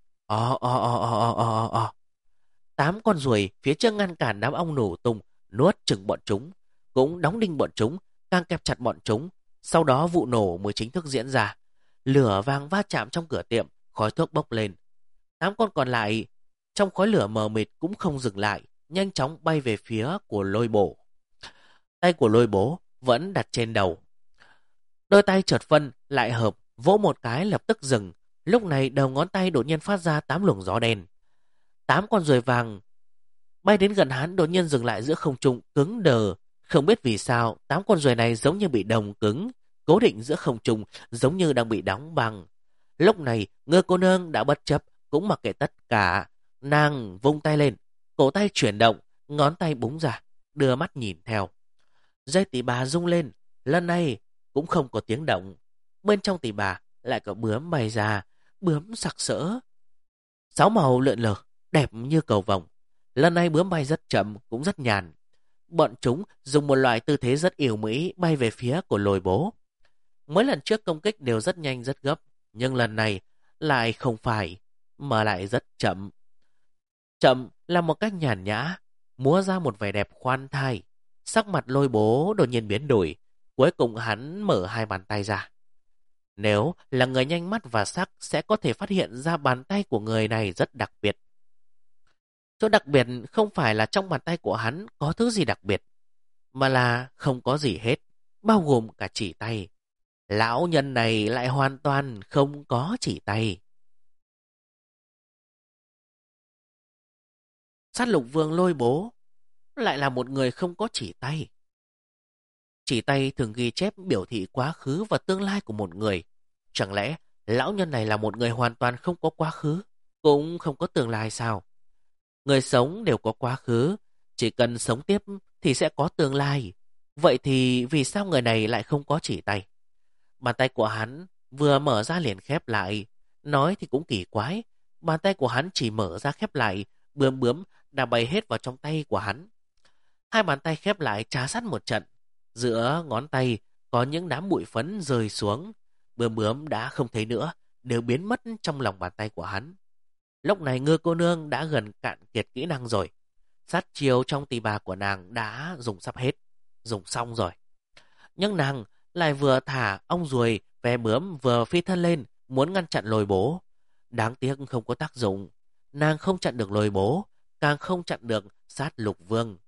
8 con ruồi phía trước ngăn cản đám ong nổ tung, nuốt chửng bọn chúng, cũng đóng đinh bọn chúng, càng kẹp chặt bọn chúng. Sau đó vụ nổ mới chính thức diễn ra. Lửa vàng va chạm trong cửa tiệm, khói thuốc bốc lên. 8 con còn lại trong khói lửa mờ mịt cũng không dừng lại, nhanh chóng bay về phía của lôi bổ. Tay của lôi bố vẫn đặt trên đầu. Đôi tay chợt phân lại hợp, vỗ một cái lập tức dừng. Lúc này đầu ngón tay đột nhiên phát ra 8 luồng gió đen. 8 con ruồi vàng bay đến gần hắn đột nhiên dừng lại giữa không trung, cứng đờ. Không biết vì sao 8 con ruồi này giống như bị đồng cứng, cố định giữa không trung, giống như đang bị đóng băng. Lúc này ngư cô nương đã bất chấp, cũng mặc kệ tất cả. Nàng vung tay lên, cổ tay chuyển động, ngón tay búng ra, đưa mắt nhìn theo. Dây tỳ bà rung lên, lần này cũng không có tiếng động. Bên trong tỳ bà lại có bướm bay ra, bướm sặc sỡ. 6 màu lượn lờ, đẹp như cầu vồng. Lần này bướm bay rất chậm, cũng rất nhàn. Bọn chúng dùng một loại tư thế rất yểu mỹ bay về phía của lôi bố. Mấy lần trước công kích đều rất nhanh rất gấp, nhưng lần này lại không phải, mà lại rất chậm. Chậm là một cách nhàn nhã, múa ra một vẻ đẹp khoan thai. Sắc mặt lôi bố đột nhiên biến đổi, cuối cùng hắn mở hai bàn tay ra. Nếu là người nhanh mắt và sắc sẽ có thể phát hiện ra bàn tay của người này rất đặc biệt. Chỗ đặc biệt không phải là trong bàn tay của hắn có thứ gì đặc biệt, mà là không có gì hết, bao gồm cả chỉ tay. Lão nhân này lại hoàn toàn không có chỉ tay. Sát Lục Vương Lôi Bố lại là một người không có chỉ tay. Chỉ tay thường ghi chép biểu thị quá khứ và tương lai của một người. Chẳng lẽ lão nhân này là một người hoàn toàn không có quá khứ, cũng không có tương lai sao? Người sống đều có quá khứ, chỉ cần sống tiếp thì sẽ có tương lai. Vậy thì vì sao người này lại không có chỉ tay? Bàn tay của hắn vừa mở ra liền khép lại. Nói thì cũng kỳ quái, bàn tay của hắn chỉ mở ra khép lại, bướm bướm đã bay hết vào trong tay của hắn. Hai bàn tay khép lại trá sát một trận. Giữa ngón tay có những đám bụi phấn rơi xuống. Bướm bướm đã không thấy nữa, đều biến mất trong lòng bàn tay của hắn. Lúc này Ngư cô nương đã gần cạn kiệt kỹ năng rồi. Sát chiêu trong tỳ bà của nàng đã dùng sắp hết, dùng xong rồi. Nhưng nàng lại vừa thả ong ruồi ve bướm vừa phi thân lên, muốn ngăn chặn Lôi Bố. Đáng tiếc không có tác dụng. Nàng không chặn được Lôi Bố, càng không chặn được Sát Lục Vương.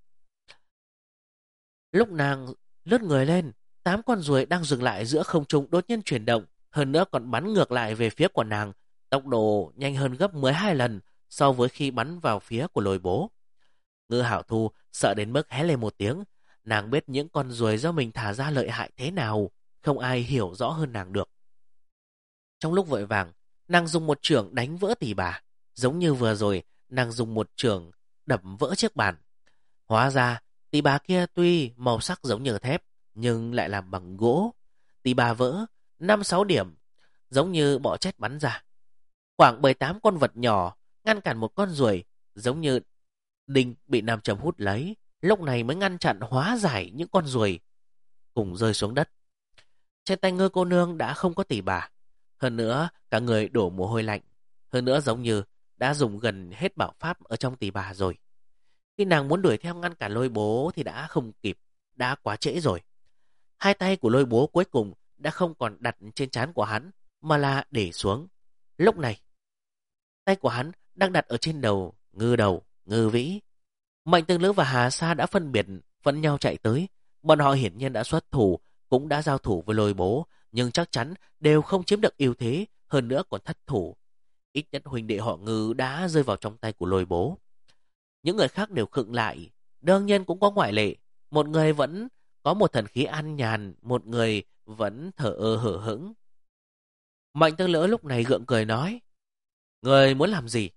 Lúc nàng lướt người lên, 8 con ruồi đang dừng lại giữa không trung đột nhiên chuyển động, hơn nữa còn bắn ngược lại về phía của nàng, tốc độ nhanh hơn gấp 12 lần so với khi bắn vào phía của Lôi Bố. Ngư Hảo Thu sợ đến mức hét lên một tiếng. Nàng biết những con ruồi do mình thả ra lợi hại thế nào, không ai hiểu rõ hơn nàng được. Trong lúc vội vàng, nàng dùng một chưởng đánh vỡ tỉ bà, giống như vừa rồi nàng dùng một chưởng đập vỡ chiếc bàn. Hóa ra tỉ bà kia tuy màu sắc giống như thép nhưng lại làm bằng gỗ. Tỉ bà vỡ 5-6 điểm, giống như bọ chết bắn ra. Khoảng 7-8 con vật nhỏ ngăn cản một con ruồi, giống như đinh bị nam châm hút lấy, lúc này mới ngăn chặn hóa giải những con ruồi cùng rơi xuống đất. Trên tay Ngư cô nương đã không có tỉ bà, hơn nữa cả người đổ mồ hôi lạnh, hơn nữa giống như đã dùng gần hết bảo pháp ở trong tỉ bà rồi. Khi nàng muốn đuổi theo ngăn cản Lôi Bố thì đã không kịp, đã quá trễ rồi. Hai tay của Lôi Bố cuối cùng đã không còn đặt trên trán của hắn, mà là để xuống. Lúc này, tay của hắn đang đặt ở trên đầu Ngư Vĩ. Mạnh Tương Lữ và Hà Sa đã phân biệt phân nhau chạy tới. Bọn họ hiển nhiên đã xuất thủ, cũng đã giao thủ với Lôi Bố, nhưng chắc chắn đều không chiếm được ưu thế, hơn nữa còn thất thủ. Ít nhất huynh đệ họ Ngư đã rơi vào trong tay của Lôi Bố. Những người khác đều khựng lại, đương nhiên cũng có ngoại lệ. Một người vẫn có một thần khí an nhàn, một người vẫn thờ ơ hở hững. Mạnh Tương Lữ lúc này gượng cười nói: "Người muốn làm gì?"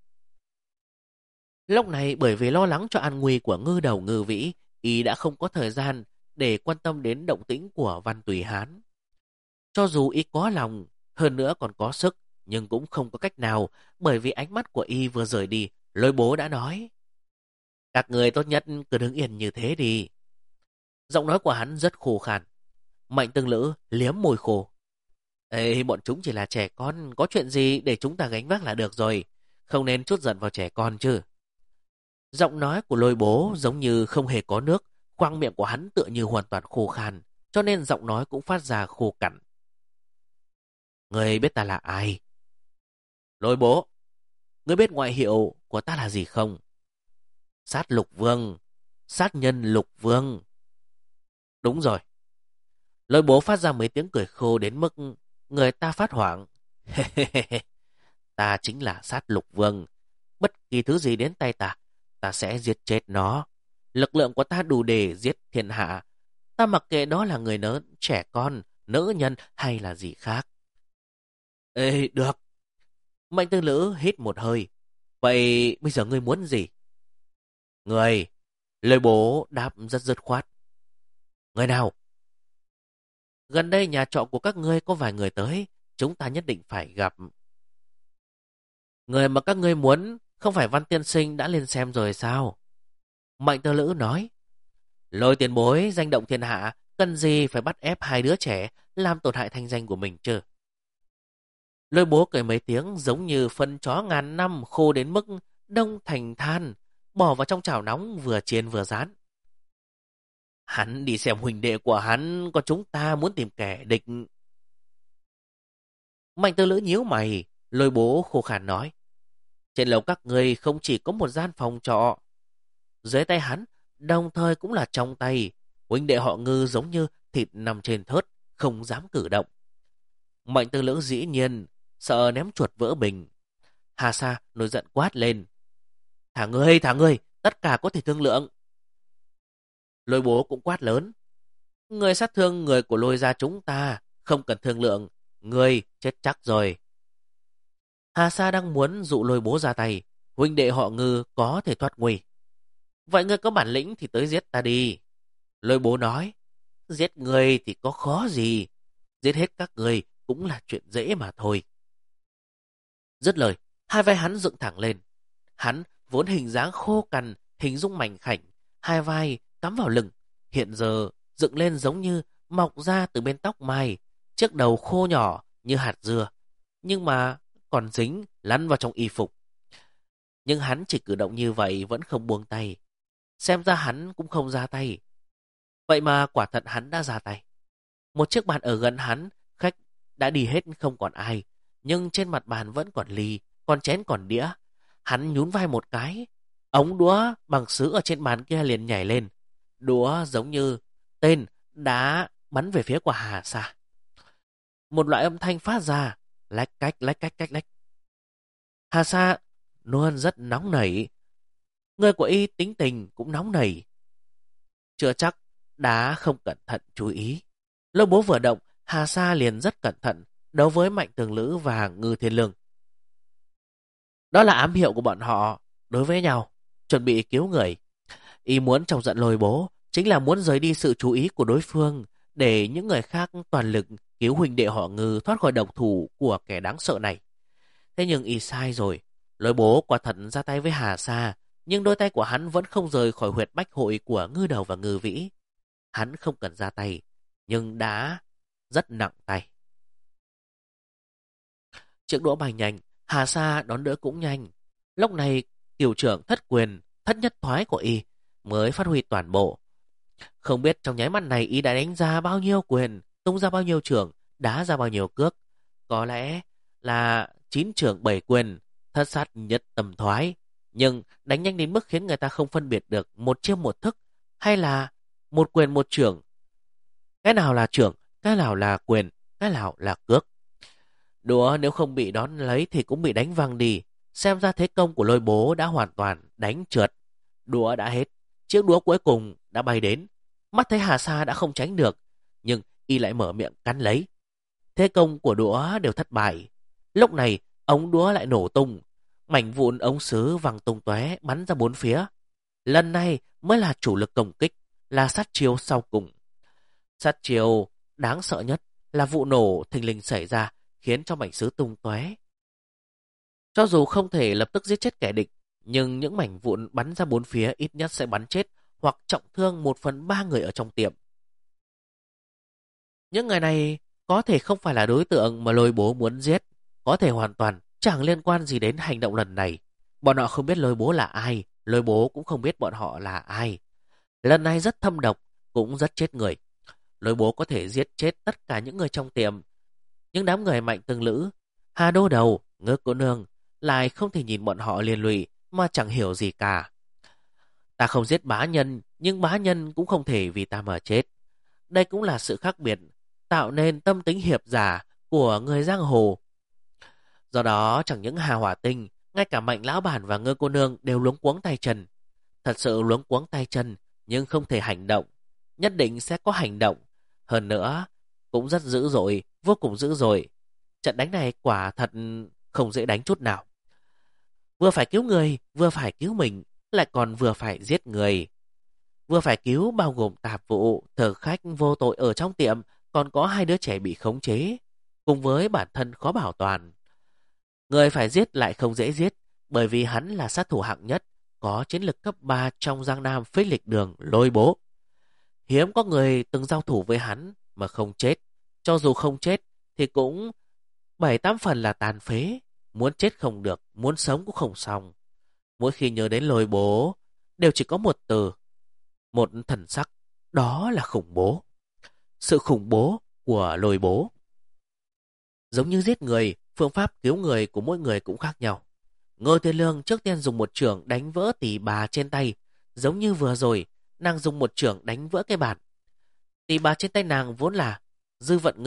Lúc này bởi vì lo lắng cho an nguy của Ngư Vĩ, y đã không có thời gian để quan tâm đến động tĩnh của Văn Tùy Hán. Cho dù y có lòng, hơn nữa còn có sức, nhưng cũng không có cách nào, bởi vì ánh mắt của y vừa rời đi, Lôi Bố đã nói: "Các người tốt nhất cứ đứng yên như thế đi." Giọng nói của hắn rất khô khan. Mạnh Tương Lữ liếm môi khô: "Ê, bọn chúng chỉ là trẻ con, có chuyện gì để chúng ta gánh vác là được rồi, không nên trút giận vào trẻ con chứ." Giọng nói của Lôi Bố giống như không hề có nước, khoang miệng của hắn tựa như hoàn toàn khô khan, cho nên giọng nói cũng phát ra khô cằn. "Ngươi biết ta là ai?" "Lôi Bố, ngươi biết ngoại hiệu của ta là gì không?" "Sát Lục Vương, sát nhân Lục Vương." "Đúng rồi." Lôi Bố phát ra mấy tiếng cười khô đến mức người ta phát hoảng. "Ta chính là sát Lục Vương. Bất kỳ thứ gì đến tay ta, ta sẽ giết chết nó. Lực lượng của ta đủ để giết thiên hạ. Ta mặc kệ đó là người lớn, trẻ con, nữ nhân hay là gì khác." "Ê, được." Mạnh Tư Lữ hít một hơi. "Vậy bây giờ ngươi muốn gì?" "Người." Lôi Bố đáp rất dứt khoát. "Người nào?" "Gần đây nhà trọ của các ngươi có vài người tới, chúng ta nhất định phải gặp." "Người mà các ngươi muốn không phải Văn Tiên Sinh đã lên xem rồi sao?" Mạnh Tư Lữ nói. "Lôi tiền bối danh động thiên hạ, cần gì phải bắt ép hai đứa trẻ làm tổn hại thanh danh của mình chứ?" Lôi Bố cười mấy tiếng giống như phân chó ngàn năm khô đến mức đông thành than, bỏ vào trong chảo nóng vừa chiên vừa rán. "Hắn đi xem huynh đệ của hắn, còn chúng ta muốn tìm kẻ địch." Mạnh Tư Lữ nhíu mày. Lôi Bố khô khàn nói: "Trên lầu các ngươi không chỉ có một gian phòng trọ. Dưới tay hắn, đồng thời cũng là trong tay, huynh đệ họ Ngư giống như thịt nằm trên thớt, không dám cử động. Mạnh Tư Lữ dĩ nhiên sợ ném chuột vỡ bình. Hà Sa nổi giận quát lên. Thả ngươi, tất cả có thể thương lượng. Lôi Bố cũng quát lớn. Người sát thương người của Lôi gia chúng ta, không cần thương lượng, ngươi chết chắc rồi. Hà Sa đang muốn dụ Lôi Bố ra tay, huynh đệ họ Ngư có thể thoát nguy. Vậy ngươi có bản lĩnh thì tới giết ta đi. Lôi Bố nói, giết ngươi thì có khó gì, giết hết các ngươi cũng là chuyện dễ mà thôi. Dứt lời, hai vai hắn dựng thẳng lên. Hắn vốn hình dáng khô cằn, hình dung mảnh khảnh, hai vai cắm vào lưng, hiện giờ dựng lên giống như mọc ra từ bên tóc mai, chiếc đầu khô nhỏ như hạt dưa, nhưng mà còn dính lăn vào trong y phục. Nhưng hắn chỉ cử động như vậy vẫn không buông tay. Xem ra hắn cũng không ra tay. Vậy mà quả thật hắn đã ra tay. Một chiếc bàn ở gần hắn, khách đã đi hết không còn ai, nhưng trên mặt bàn vẫn còn ly, còn chén còn đĩa. Hắn nhún vai một cái, ống đũa bằng sứ ở trên bàn kia liền nhảy lên. Đũa giống như tên đã bắn về phía của Hà Sa. Một loại âm thanh phát ra, lách cách lách cách cách lách. Hà Sa luôn rất nóng nảy. Người của y tính tình cũng nóng nảy. Chưa chắc đã không cẩn thận chú ý. Lôi Bố vừa động, Hà Sa liền rất cẩn thận đấu với Mạnh Tường Lữ và Ngư Thiên Lương. Đó là ám hiệu của bọn họ đối với nhau, chuẩn bị cứu người. Y muốn chọc giận Lôi Bố chính là muốn rời đi sự chú ý của đối phương, để những người khác toàn lực cứu huynh đệ họ Ngư thoát khỏi độc thủ của kẻ đáng sợ này. Thế nhưng y sai rồi. Lôi Bố quả thật ra tay với Hà Sa, nhưng đôi tay của hắn vẫn không rời khỏi huyệt bách hội của Ngư Đầu và Ngư Vĩ. Hắn không cần ra tay, nhưng đã rất nặng tay. Chiếc đũa bay nhanh, Hà Sa đón đỡ cũng nhanh. Lúc này tiểu trưởng thất quyền, thất nhất thoái của y mới phát huy toàn bộ. Không biết trong nháy mắt này y đã đánh ra bao nhiêu quyền, tung ra bao nhiêu trưởng, đá ra bao nhiêu cước. Có lẽ là 9 trưởng 7 quyền, thất sát nhất tầm thoái. Nhưng đánh nhanh đến mức khiến người ta không phân biệt được một chiêu một thức, hay là một quyền một trưởng. Cái nào là trưởng, cái nào là quyền, cái nào là cước. Đũa nếu không bị đón lấy thì cũng bị đánh văng đi. Xem ra thế công của Lôi Bố đã hoàn toàn đánh trượt. Đũa đã hết, chiếc đũa cuối cùng đã bay đến. Mắt thấy Hà Sa đã không tránh được, nhưng y lại mở miệng cắn lấy. Thế công của đũa đều thất bại. Lúc này ống đũa lại nổ tung, mảnh vụn ống sứ văng tung tóe bắn ra bốn phía. Lần này mới là chủ lực công kích, là sát chiêu sau cùng. Sát chiêu đáng sợ nhất là vụ nổ thình lình xảy ra, khiến cho mảnh sứ tung tóe. Cho dù không thể lập tức giết chết kẻ địch, nhưng những mảnh vụn bắn ra bốn phía ít nhất sẽ bắn chết hoặc trọng thương 1/3 người ở trong tiệm. Những người này có thể không phải là đối tượng mà Lôi Bố muốn giết, có thể hoàn toàn chẳng liên quan gì đến hành động lần này. Bọn họ không biết Lôi Bố là ai, Lôi Bố cũng không biết bọn họ là ai. Lần này rất thâm độc, cũng rất chết người. Lôi Bố có thể giết chết tất cả những người trong tiệm, nhưng đám người Mạnh Tường Lữ, Hà Đô Đầu, Ngư Cô Nương lại không thể nhìn bọn họ liên lụy mà chẳng hiểu gì cả. Ta không giết bá nhân, nhưng bá nhân cũng không thể vì ta mà chết. Đây cũng là sự khác biệt, tạo nên tâm tính hiệp giả của người giang hồ. Do đó chẳng những Hà Hỏa Tinh, ngay cả Mạnh Lão Bản và Ngư Cô Nương đều luống cuống tay chân. Thật sự luống cuống tay chân, nhưng không thể hành động. Nhất định sẽ có hành động. Hơn nữa, cũng rất dữ dội, vô cùng dữ dội. Trận đánh này quả thật không dễ đánh chút nào. Vừa phải cứu người, vừa phải cứu mình, lại còn vừa phải giết người. Vừa phải cứu bao gồm tạp vụ, thợ khách vô tội ở trong tiệm, còn có 2 đứa trẻ bị khống chế, cùng với bản thân khó bảo toàn. Người phải giết lại không dễ giết, bởi vì hắn là sát thủ hạng nhất, có chiến lực cấp 3 trong Giang Nam phích lịch đường Lôi Bố. Hiếm có người từng giao thủ với hắn mà không chết. Cho dù không chết thì cũng 7-8 phần là tàn phế. Muốn chết không được, muốn sống cũng không xong. Mỗi khi nhớ đến Lôi Bố đều chỉ có một từ, một thần sắc, đó là khủng bố. Sự khủng bố của Lôi Bố. Giống như giết người, phương pháp cứu người của mỗi người cũng khác nhau. Ngô Thiên Lương trước tiên dùng một chưởng đánh vỡ tỉ bà trên tay. Giống như vừa rồi, nàng dùng một chưởng đánh vỡ cái bàn. Tỉ bà trên tay nàng vốn là Dư Vận Ngư,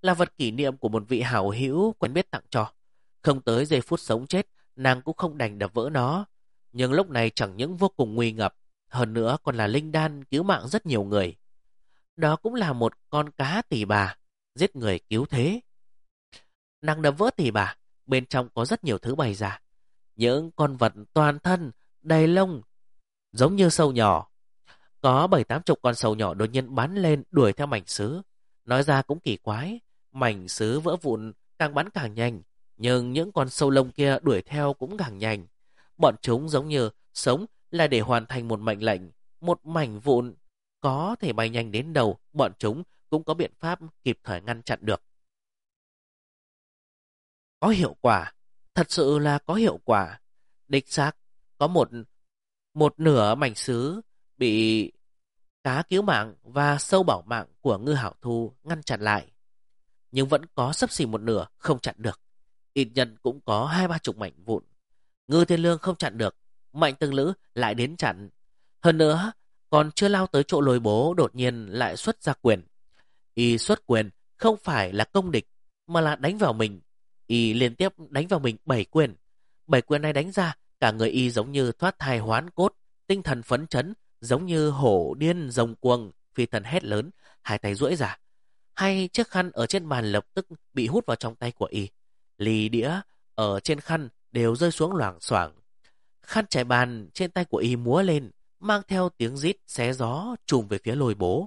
là vật kỷ niệm của một vị hảo hữu quen biết tặng cho. Không tới giây phút sống chết, nàng cũng không đành đập vỡ nó. Nhưng lúc này chẳng những vô cùng nguy ngập, hơn nữa còn là linh đan cứu mạng rất nhiều người. Đó cũng là một con cá tỷ bà, giết người cứu thế. Nàng đập vỡ tỷ bà, bên trong có rất nhiều thứ bày ra. Những con vật toàn thân, đầy lông, giống như sâu nhỏ. Có 7-80 con sâu nhỏ đột nhiên bắn lên đuổi theo mảnh sứ. Nói ra cũng kỳ quái, mảnh sứ vỡ vụn càng bắn càng nhanh, nhưng những con sâu lông kia đuổi theo cũng càng nhanh. Bọn chúng giống như sống là để hoàn thành một mệnh lệnh, một mảnh vụn có thể bay nhanh đến đâu, bọn chúng cũng có biện pháp kịp thời ngăn chặn được. Có hiệu quả, thật sự là có hiệu quả. Đích xác, có một nửa mảnh sứ bị cá cứu mạng và sâu bảo mạng của Ngư Hảo Thu ngăn chặn lại. Nhưng vẫn có xấp xỉ một nửa không chặn được. Ít nhất cũng có 20-30 mảnh vụn. Ngư Thiên Lương không chặn được, Mạnh Tương Lữ lại đến chặn. Hơn nữa, còn chưa lao tới chỗ lôi bố đột nhiên lại xuất ra quyền. Y xuất quyền không phải là công địch mà là đánh vào mình. Y liên tiếp đánh vào mình 7 quyền. 7 quyền này đánh ra, cả người Y giống như thoát thai hoán cốt, tinh thần phấn chấn, giống như hổ điên rồng cuồng, phi thần hét lớn, hai tay duỗi ra. Hai chiếc khăn ở trên bàn lập tức bị hút vào trong tay của Y. Ly đĩa ở trên khăn đều rơi xuống loảng xoảng. Khăn trải bàn trên tay của Y múa lên, mang theo tiếng rít xé gió trùm về phía lôi bố.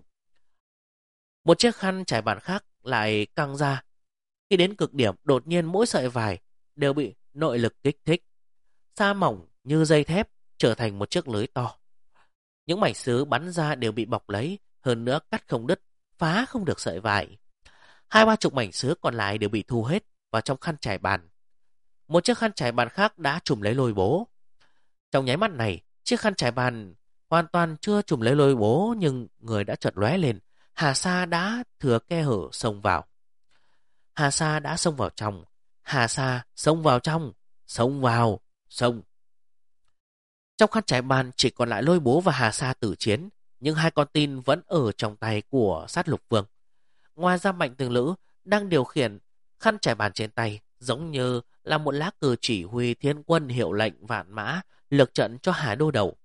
Một chiếc khăn trải bàn khác lại căng ra. Khi đến cực điểm, đột nhiên mỗi sợi vải đều bị nội lực kích thích. Sa mỏng như dây thép trở thành một chiếc lưới to. Những mảnh sứ bắn ra đều bị bọc lấy, hơn nữa cắt không đứt, phá không được sợi vải. 20-30 mảnh sứ còn lại đều bị thu hết vào trong khăn trải bàn. Một chiếc khăn trải bàn khác đã trùm lấy lôi bố. Trong nháy mắt này, chiếc khăn trải bàn hoàn toàn chưa trùm lấy lôi bố, nhưng người đã chợt lóe lên. Hà Sa đã thừa khe hở xông vào. Hà Sa đã xông vào trong. Hà Sa xông vào trong. Xông vào. Xông. Trong khăn trải bàn chỉ còn lại lôi bố và Hà Sa tử chiến, nhưng hai con tin vẫn ở trong tay của Sát Lục Vương. Ngoài ra Mạnh Tương Lữ đang điều khiển khăn trải bàn trên tay, giống như là một lá cờ chỉ huy thiên quân hiệu lệnh vạn mã, lược trận cho Hà Đô Đầu.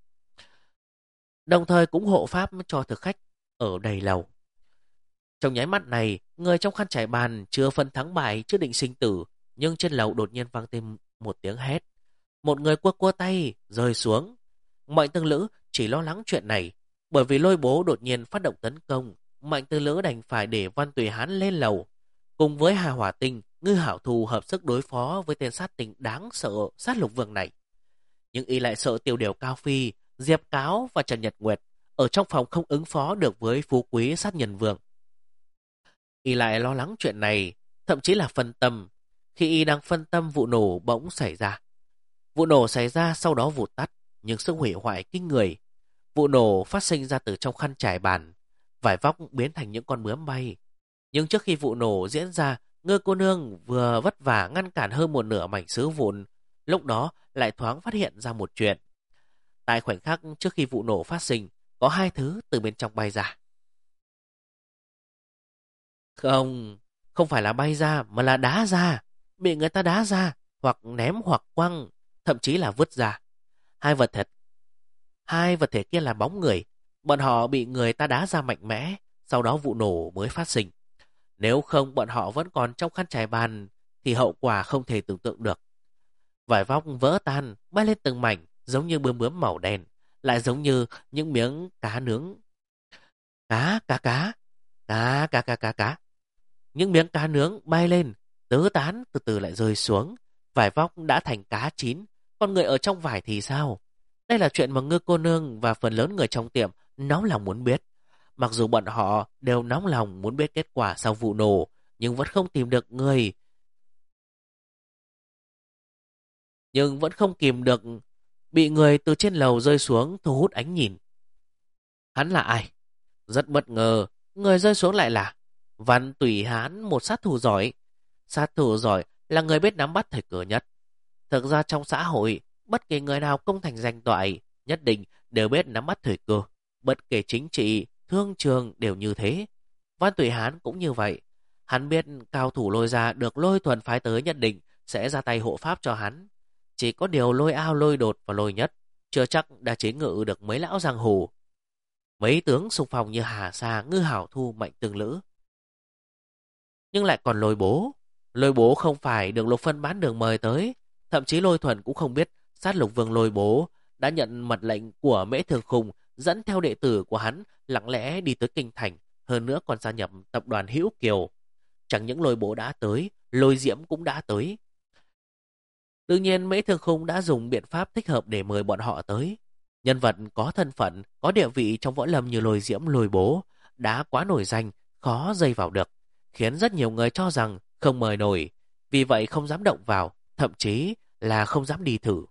Đồng thời cũng hộ pháp cho thực khách ở đầy lầu. Trong nháy mắt này, người trong khăn trải bàn chưa phân thắng bại, chưa định sinh tử, nhưng trên lầu đột nhiên vang thêm một tiếng hét. Một người cua tay rơi xuống. Mạnh Tương Lữ chỉ lo lắng chuyện này, bởi vì lôi bố đột nhiên phát động tấn công. Mạnh Tương Lữ đành phải để Văn Tùy Hán lên lầu, cùng với Hà Hỏa Tinh, Ngư Hảo Thù hợp sức đối phó với tên sát tinh đáng sợ Sát Lục Vương này. Nhưng y lại sợ Tiêu Điều Cao Phi, Diệp Cáo và Trần Nhật Nguyệt ở trong phòng không ứng phó được với Phú Quý Sát Nhân Vương. Y lại lo lắng chuyện này, thậm chí là phân tâm. Khi y đang phân tâm, vụ nổ bỗng xảy ra. Vụ nổ xảy ra sau đó vụt tắt, nhưng sự hủy hoại kinh người. Vụ nổ phát sinh ra từ trong khăn trải bàn, vải vóc biến thành những con bướm bay. Nhưng trước khi vụ nổ diễn ra, Ngư cô nương vừa vất vả ngăn cản hơn một nửa mảnh sứ vụn, lúc đó lại thoáng phát hiện ra một chuyện. Tại khoảnh khắc trước khi vụ nổ phát sinh, có hai thứ từ bên trong bay ra. Không phải là bay ra mà là đá ra, bị người ta đá ra, hoặc ném hoặc quăng, thậm chí là vứt ra. Hai vật thể kia là bóng người, bọn họ bị người ta đá ra mạnh mẽ, sau đó vụ nổ mới phát sinh. Nếu không bọn họ vẫn còn trong khăn trải bàn thì hậu quả không thể tưởng tượng được. Vải vóc vỡ tan, bay lên từng mảnh, giống như bướm bướm màu đen, lại giống như những miếng cá nướng. Cá. Những miếng cá nướng bay lên, tứ tán từ từ lại rơi xuống. Vải vóc đã thành cá chín, còn người ở trong vải thì sao? Đây là chuyện mà Ngư cô nương và phần lớn người trong tiệm nóng lòng muốn biết. Mặc dù bọn họ đều nóng lòng muốn biết kết quả sau vụ nổ, nhưng vẫn không tìm được người. Nhưng vẫn không kìm được bị người từ trên lầu rơi xuống thu hút ánh nhìn. Hắn là ai? Rất bất ngờ, người rơi xuống lại là Văn Tùy Hán, một sát thủ giỏi. Sát thủ giỏi là người biết nắm bắt thời cơ nhất. Thực ra trong xã hội, bất kỳ người nào công thành danh toại nhất định đều biết nắm bắt thời cơ. Bất kể chính trị, thương trường đều như thế. Văn Tùy Hán cũng như vậy. Hắn biết cao thủ Lôi gia được Lôi Thuần phái tới nhất định sẽ ra tay hộ pháp cho hắn. Chỉ có điều Lôi Ao, Lôi Đột và Lôi Nhất chưa chắc đã chế ngự được mấy lão giang hồ. Mấy tướng xung phong như Hà Sa, Ngư Hảo Thu, Mạnh Tương Lữ. Nhưng lại còn Lôi Bố. Lôi Bố không phải được Lục Phân Bán Đường mời tới. Thậm chí Lôi Thuần cũng không biết Sát Lục Vương Lôi Bố đã nhận mật lệnh của Mễ Thường Khùng dẫn theo đệ tử của hắn lặng lẽ đi tới Kinh Thành. Hơn nữa còn gia nhập tập đoàn Hữu Kiều. Chẳng những Lôi Bố đã tới, Lôi Diễm cũng đã tới. Tự nhiên Mễ Thường Khung đã dùng biện pháp thích hợp để mời bọn họ tới. Nhân vật có thân phận, có địa vị trong võ lâm như Lôi Diễm, Lôi Bố đã quá nổi danh, khó dây vào được, khiến rất nhiều người cho rằng không mời nổi, vì vậy không dám động vào, thậm chí là không dám đi thử.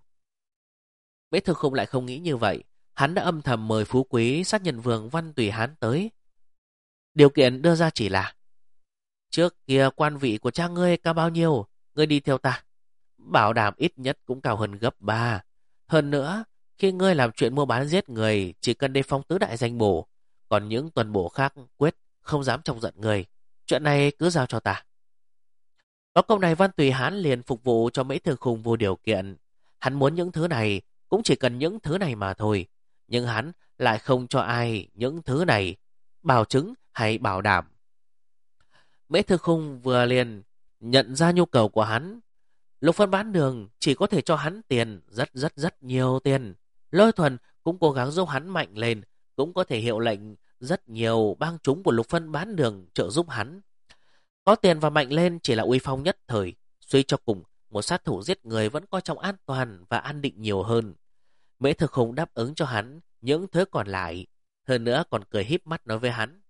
Mễ Thường Khung lại không nghĩ như vậy, hắn đã âm thầm mời phú quý sát nhân vương Văn Tùy Hán tới. Điều kiện đưa ra chỉ là: trước kia quan vị của cha ngươi cao bao nhiêu, ngươi đi theo ta, bảo đảm ít nhất cũng cao hơn gấp 3. Hơn nữa, khi ngươi làm chuyện mua bán giết người, chỉ cần đề phòng tứ đại danh bổ, còn những tuần bổ khác quyết không dám chọc giận người. Chuyện này cứ giao cho ta. Có câu này Văn Tùy Hán liền phục vụ cho Mễ Thường Khung vô điều kiện. Hắn muốn những thứ này, cũng chỉ cần những thứ này mà thôi. Nhưng hắn lại không cho ai những thứ này, bảo chứng hay bảo đảm. Mễ Thường Khung vừa liền nhận ra nhu cầu của hắn. Lục Phân Bán Đường chỉ có thể cho hắn tiền, rất nhiều tiền. Lôi Thuần cũng cố gắng giúp hắn mạnh lên, cũng có thể hiệu lệnh rất nhiều bang chúng của Lục Phân Bán Đường trợ giúp hắn. Có tiền và mạnh lên chỉ là uy phong nhất thời, suy cho cùng, một sát thủ giết người vẫn coi trọng an toàn và an định nhiều hơn. Mễ Thực Hùng đáp ứng cho hắn những thứ còn lại, hơn nữa còn cười híp mắt nói với hắn: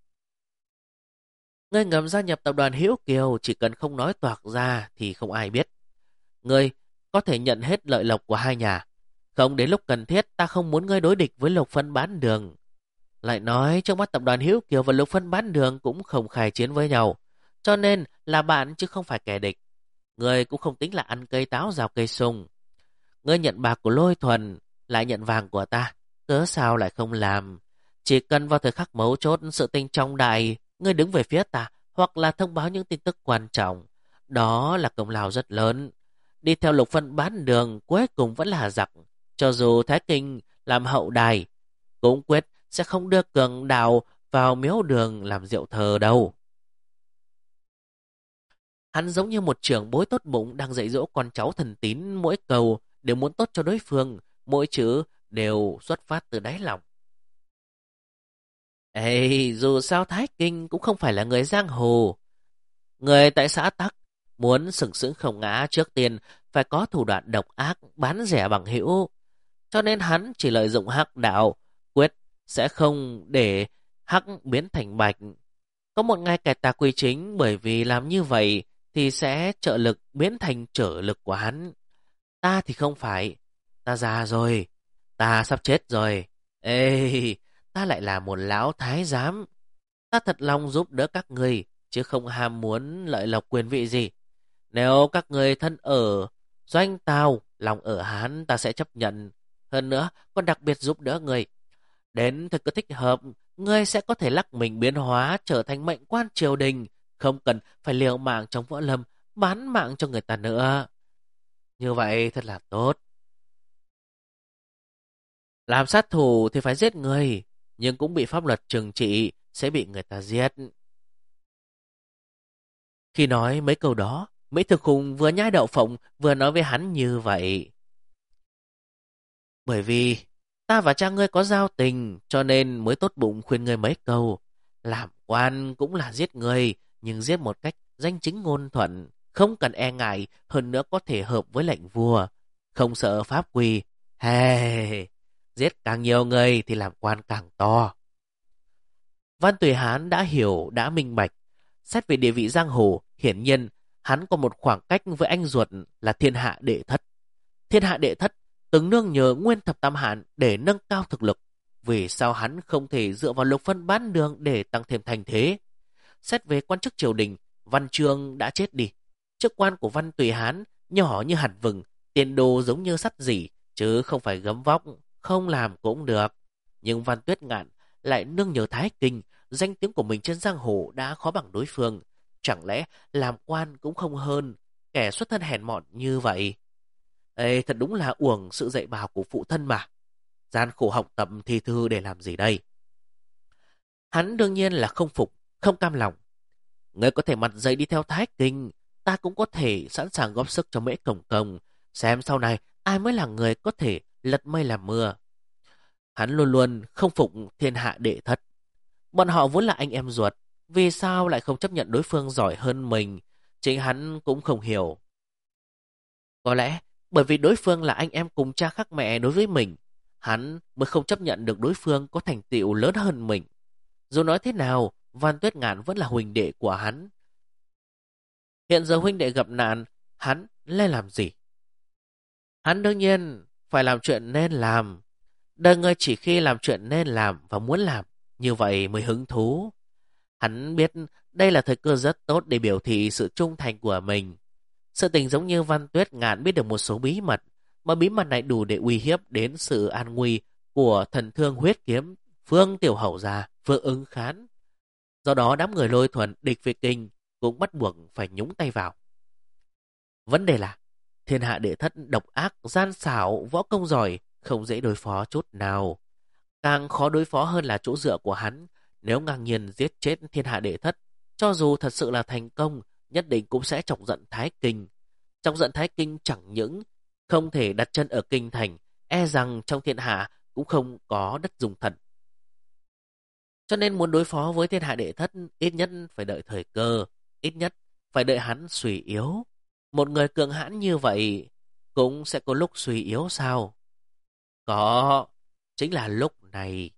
ngươi ngầm gia nhập tập đoàn Hữu Kiều, chỉ cần không nói toạc ra thì không ai biết. Ngươi có thể nhận hết lợi lộc của hai nhà. Không đến lúc cần thiết, ta không muốn ngươi đối địch với Lục Phân Bán Đường. Lại nói trong mắt tập đoàn Hữu Kiều và Lục Phân Bán Đường cũng không khai chiến với nhau, cho nên là bạn chứ không phải kẻ địch. Ngươi cũng không tính là ăn cây táo rào cây sung. Ngươi nhận bạc của Lôi Thuần, lại nhận vàng của ta, cớ sao lại không làm? Chỉ cần vào thời khắc mấu chốt sự tình trọng đại, ngươi đứng về phía ta, hoặc là thông báo những tin tức quan trọng, đó là công lao rất lớn. Đi theo Lục Phân Bán Đường cuối cùng vẫn là giặc. Cho dù Thái Kinh làm hậu đài, cũng quyết sẽ không đưa cường đạo vào miếu đường làm rượu thờ đâu. Hắn giống như một trưởng bối tốt bụng đang dạy dỗ con cháu thần tín, mỗi câu đều muốn tốt cho đối phương, mỗi chữ đều xuất phát từ đáy lòng. Ê, dù sao Thái Kinh cũng không phải là người giang hồ. Người tại xã Tắc muốn sừng sững không ngã, trước tiên phải có thủ đoạn độc ác, bán rẻ bằng hữu. Cho nên hắn chỉ lợi dụng hắc đạo, quyết sẽ không để hắc biến thành bạch. Có một ngày cải tà quy chính, bởi vì làm như vậy thì sẽ trợ lực biến thành trở lực của hắn. Ta thì không phải. Ta già rồi. Ta sắp chết rồi. Ê, ta lại là một lão thái giám. Ta thật lòng giúp đỡ các người, chứ không ham muốn lợi lộc quyền vị gì. Nếu các người thân ở doanh tao, lòng ở Hán, ta sẽ chấp nhận. Hơn nữa, còn đặc biệt giúp đỡ người. Đến thời cơ thích hợp, ngươi sẽ có thể lắc mình biến hóa trở thành mệnh quan triều đình, không cần phải liều mạng trong võ lâm, bán mạng cho người ta nữa. Như vậy thật là tốt. Làm sát thủ thì phải giết người, nhưng cũng bị pháp luật trừng trị, sẽ bị người ta giết. Khi nói mấy câu đó, Mỹ Thực Hùng vừa nhai đậu phộng vừa nói với hắn như vậy. Bởi vì ta và cha ngươi có giao tình, cho nên mới tốt bụng khuyên ngươi mấy câu. Làm quan cũng là giết người, nhưng giết một cách danh chính ngôn thuận, không cần e ngại, hơn nữa có thể hợp với lệnh vua, không sợ pháp quy. Hey, giết càng nhiều người thì làm quan càng to. Văn Tùy Hán đã hiểu, đã minh bạch. Xét về địa vị giang hồ, hiển nhiên hắn có một khoảng cách với anh ruột là thiên hạ đệ thất. Thiên hạ đệ thất từng nương nhờ Nguyên Thập Tam Hạn để nâng cao thực lực. Vì sao hắn không thể dựa vào Lục Phân Bán Đường để tăng thêm thành thế? Xét về quan chức triều đình, Văn Chương đã chết đi. Chức quan của Văn Tùy Hán nhỏ như hạt vừng, tiền đồ giống như sắt dỉ, chứ không phải gấm vóc, không làm cũng được. Nhưng Văn Tuyết Ngạn lại nương nhờ Thái Kinh, danh tiếng của mình trên giang hồ đã khó bằng đối phương. Chẳng lẽ làm quan cũng không hơn kẻ xuất thân hèn mọn như vậy? Ê, thật đúng là uổng sự dạy bảo của phụ thân mà. Gian khổ học tập thi thư để làm gì đây? Hắn đương nhiên là không phục, không cam lòng. Ngươi có thể mặt dày đi theo Thái Kinh, ta cũng có thể sẵn sàng góp sức cho Mễ Công Công, xem sau này ai mới là người có thể lật mây làm mưa. Hắn luôn luôn không phục thiên hạ đệ thất. Bọn họ vốn là anh em ruột, vì sao lại không chấp nhận đối phương giỏi hơn mình? Chính hắn cũng không hiểu. Có lẽ bởi vì đối phương là anh em cùng cha khác mẹ đối với mình, hắn mới không chấp nhận được đối phương có thành tựu lớn hơn mình. Dù nói thế nào, Văn Tuyết Ngạn vẫn là huynh đệ của hắn. Hiện giờ huynh đệ gặp nạn, hắn lên làm gì? Hắn đương nhiên phải làm chuyện nên làm. Đời người chỉ khi làm chuyện nên làm và muốn làm, như vậy mới hứng thú. Hắn biết đây là thời cơ rất tốt để biểu thị sự trung thành của mình. Sự tình giống như Văn Tuyết Ngạn biết được một số bí mật, mà bí mật này đủ để uy hiếp đến sự an nguy của thần thương huyết kiếm Phương Tiểu Hậu gia, Phương Ứng Khán. Do đó đám người Lôi Thuần địch về kinh cũng bắt buộc phải nhúng tay vào. Vấn đề là thiên hạ đệ thất độc ác, gian xảo, võ công giỏi, không dễ đối phó chút nào. Càng khó đối phó hơn là chỗ dựa của hắn. Nếu ngang nhiên giết chết thiên hạ đệ thất, cho dù thật sự là thành công, nhất định cũng sẽ chọc giận Thái Kinh. Chọc giận Thái Kinh chẳng những không thể đặt chân ở kinh thành, e rằng trong thiên hạ cũng không có đất dùng thần. Cho nên muốn đối phó với thiên hạ đệ thất, ít nhất phải đợi thời cơ, ít nhất phải đợi hắn suy yếu. Một người cường hãn như vậy cũng sẽ có lúc suy yếu sao? Có, chính là lúc này.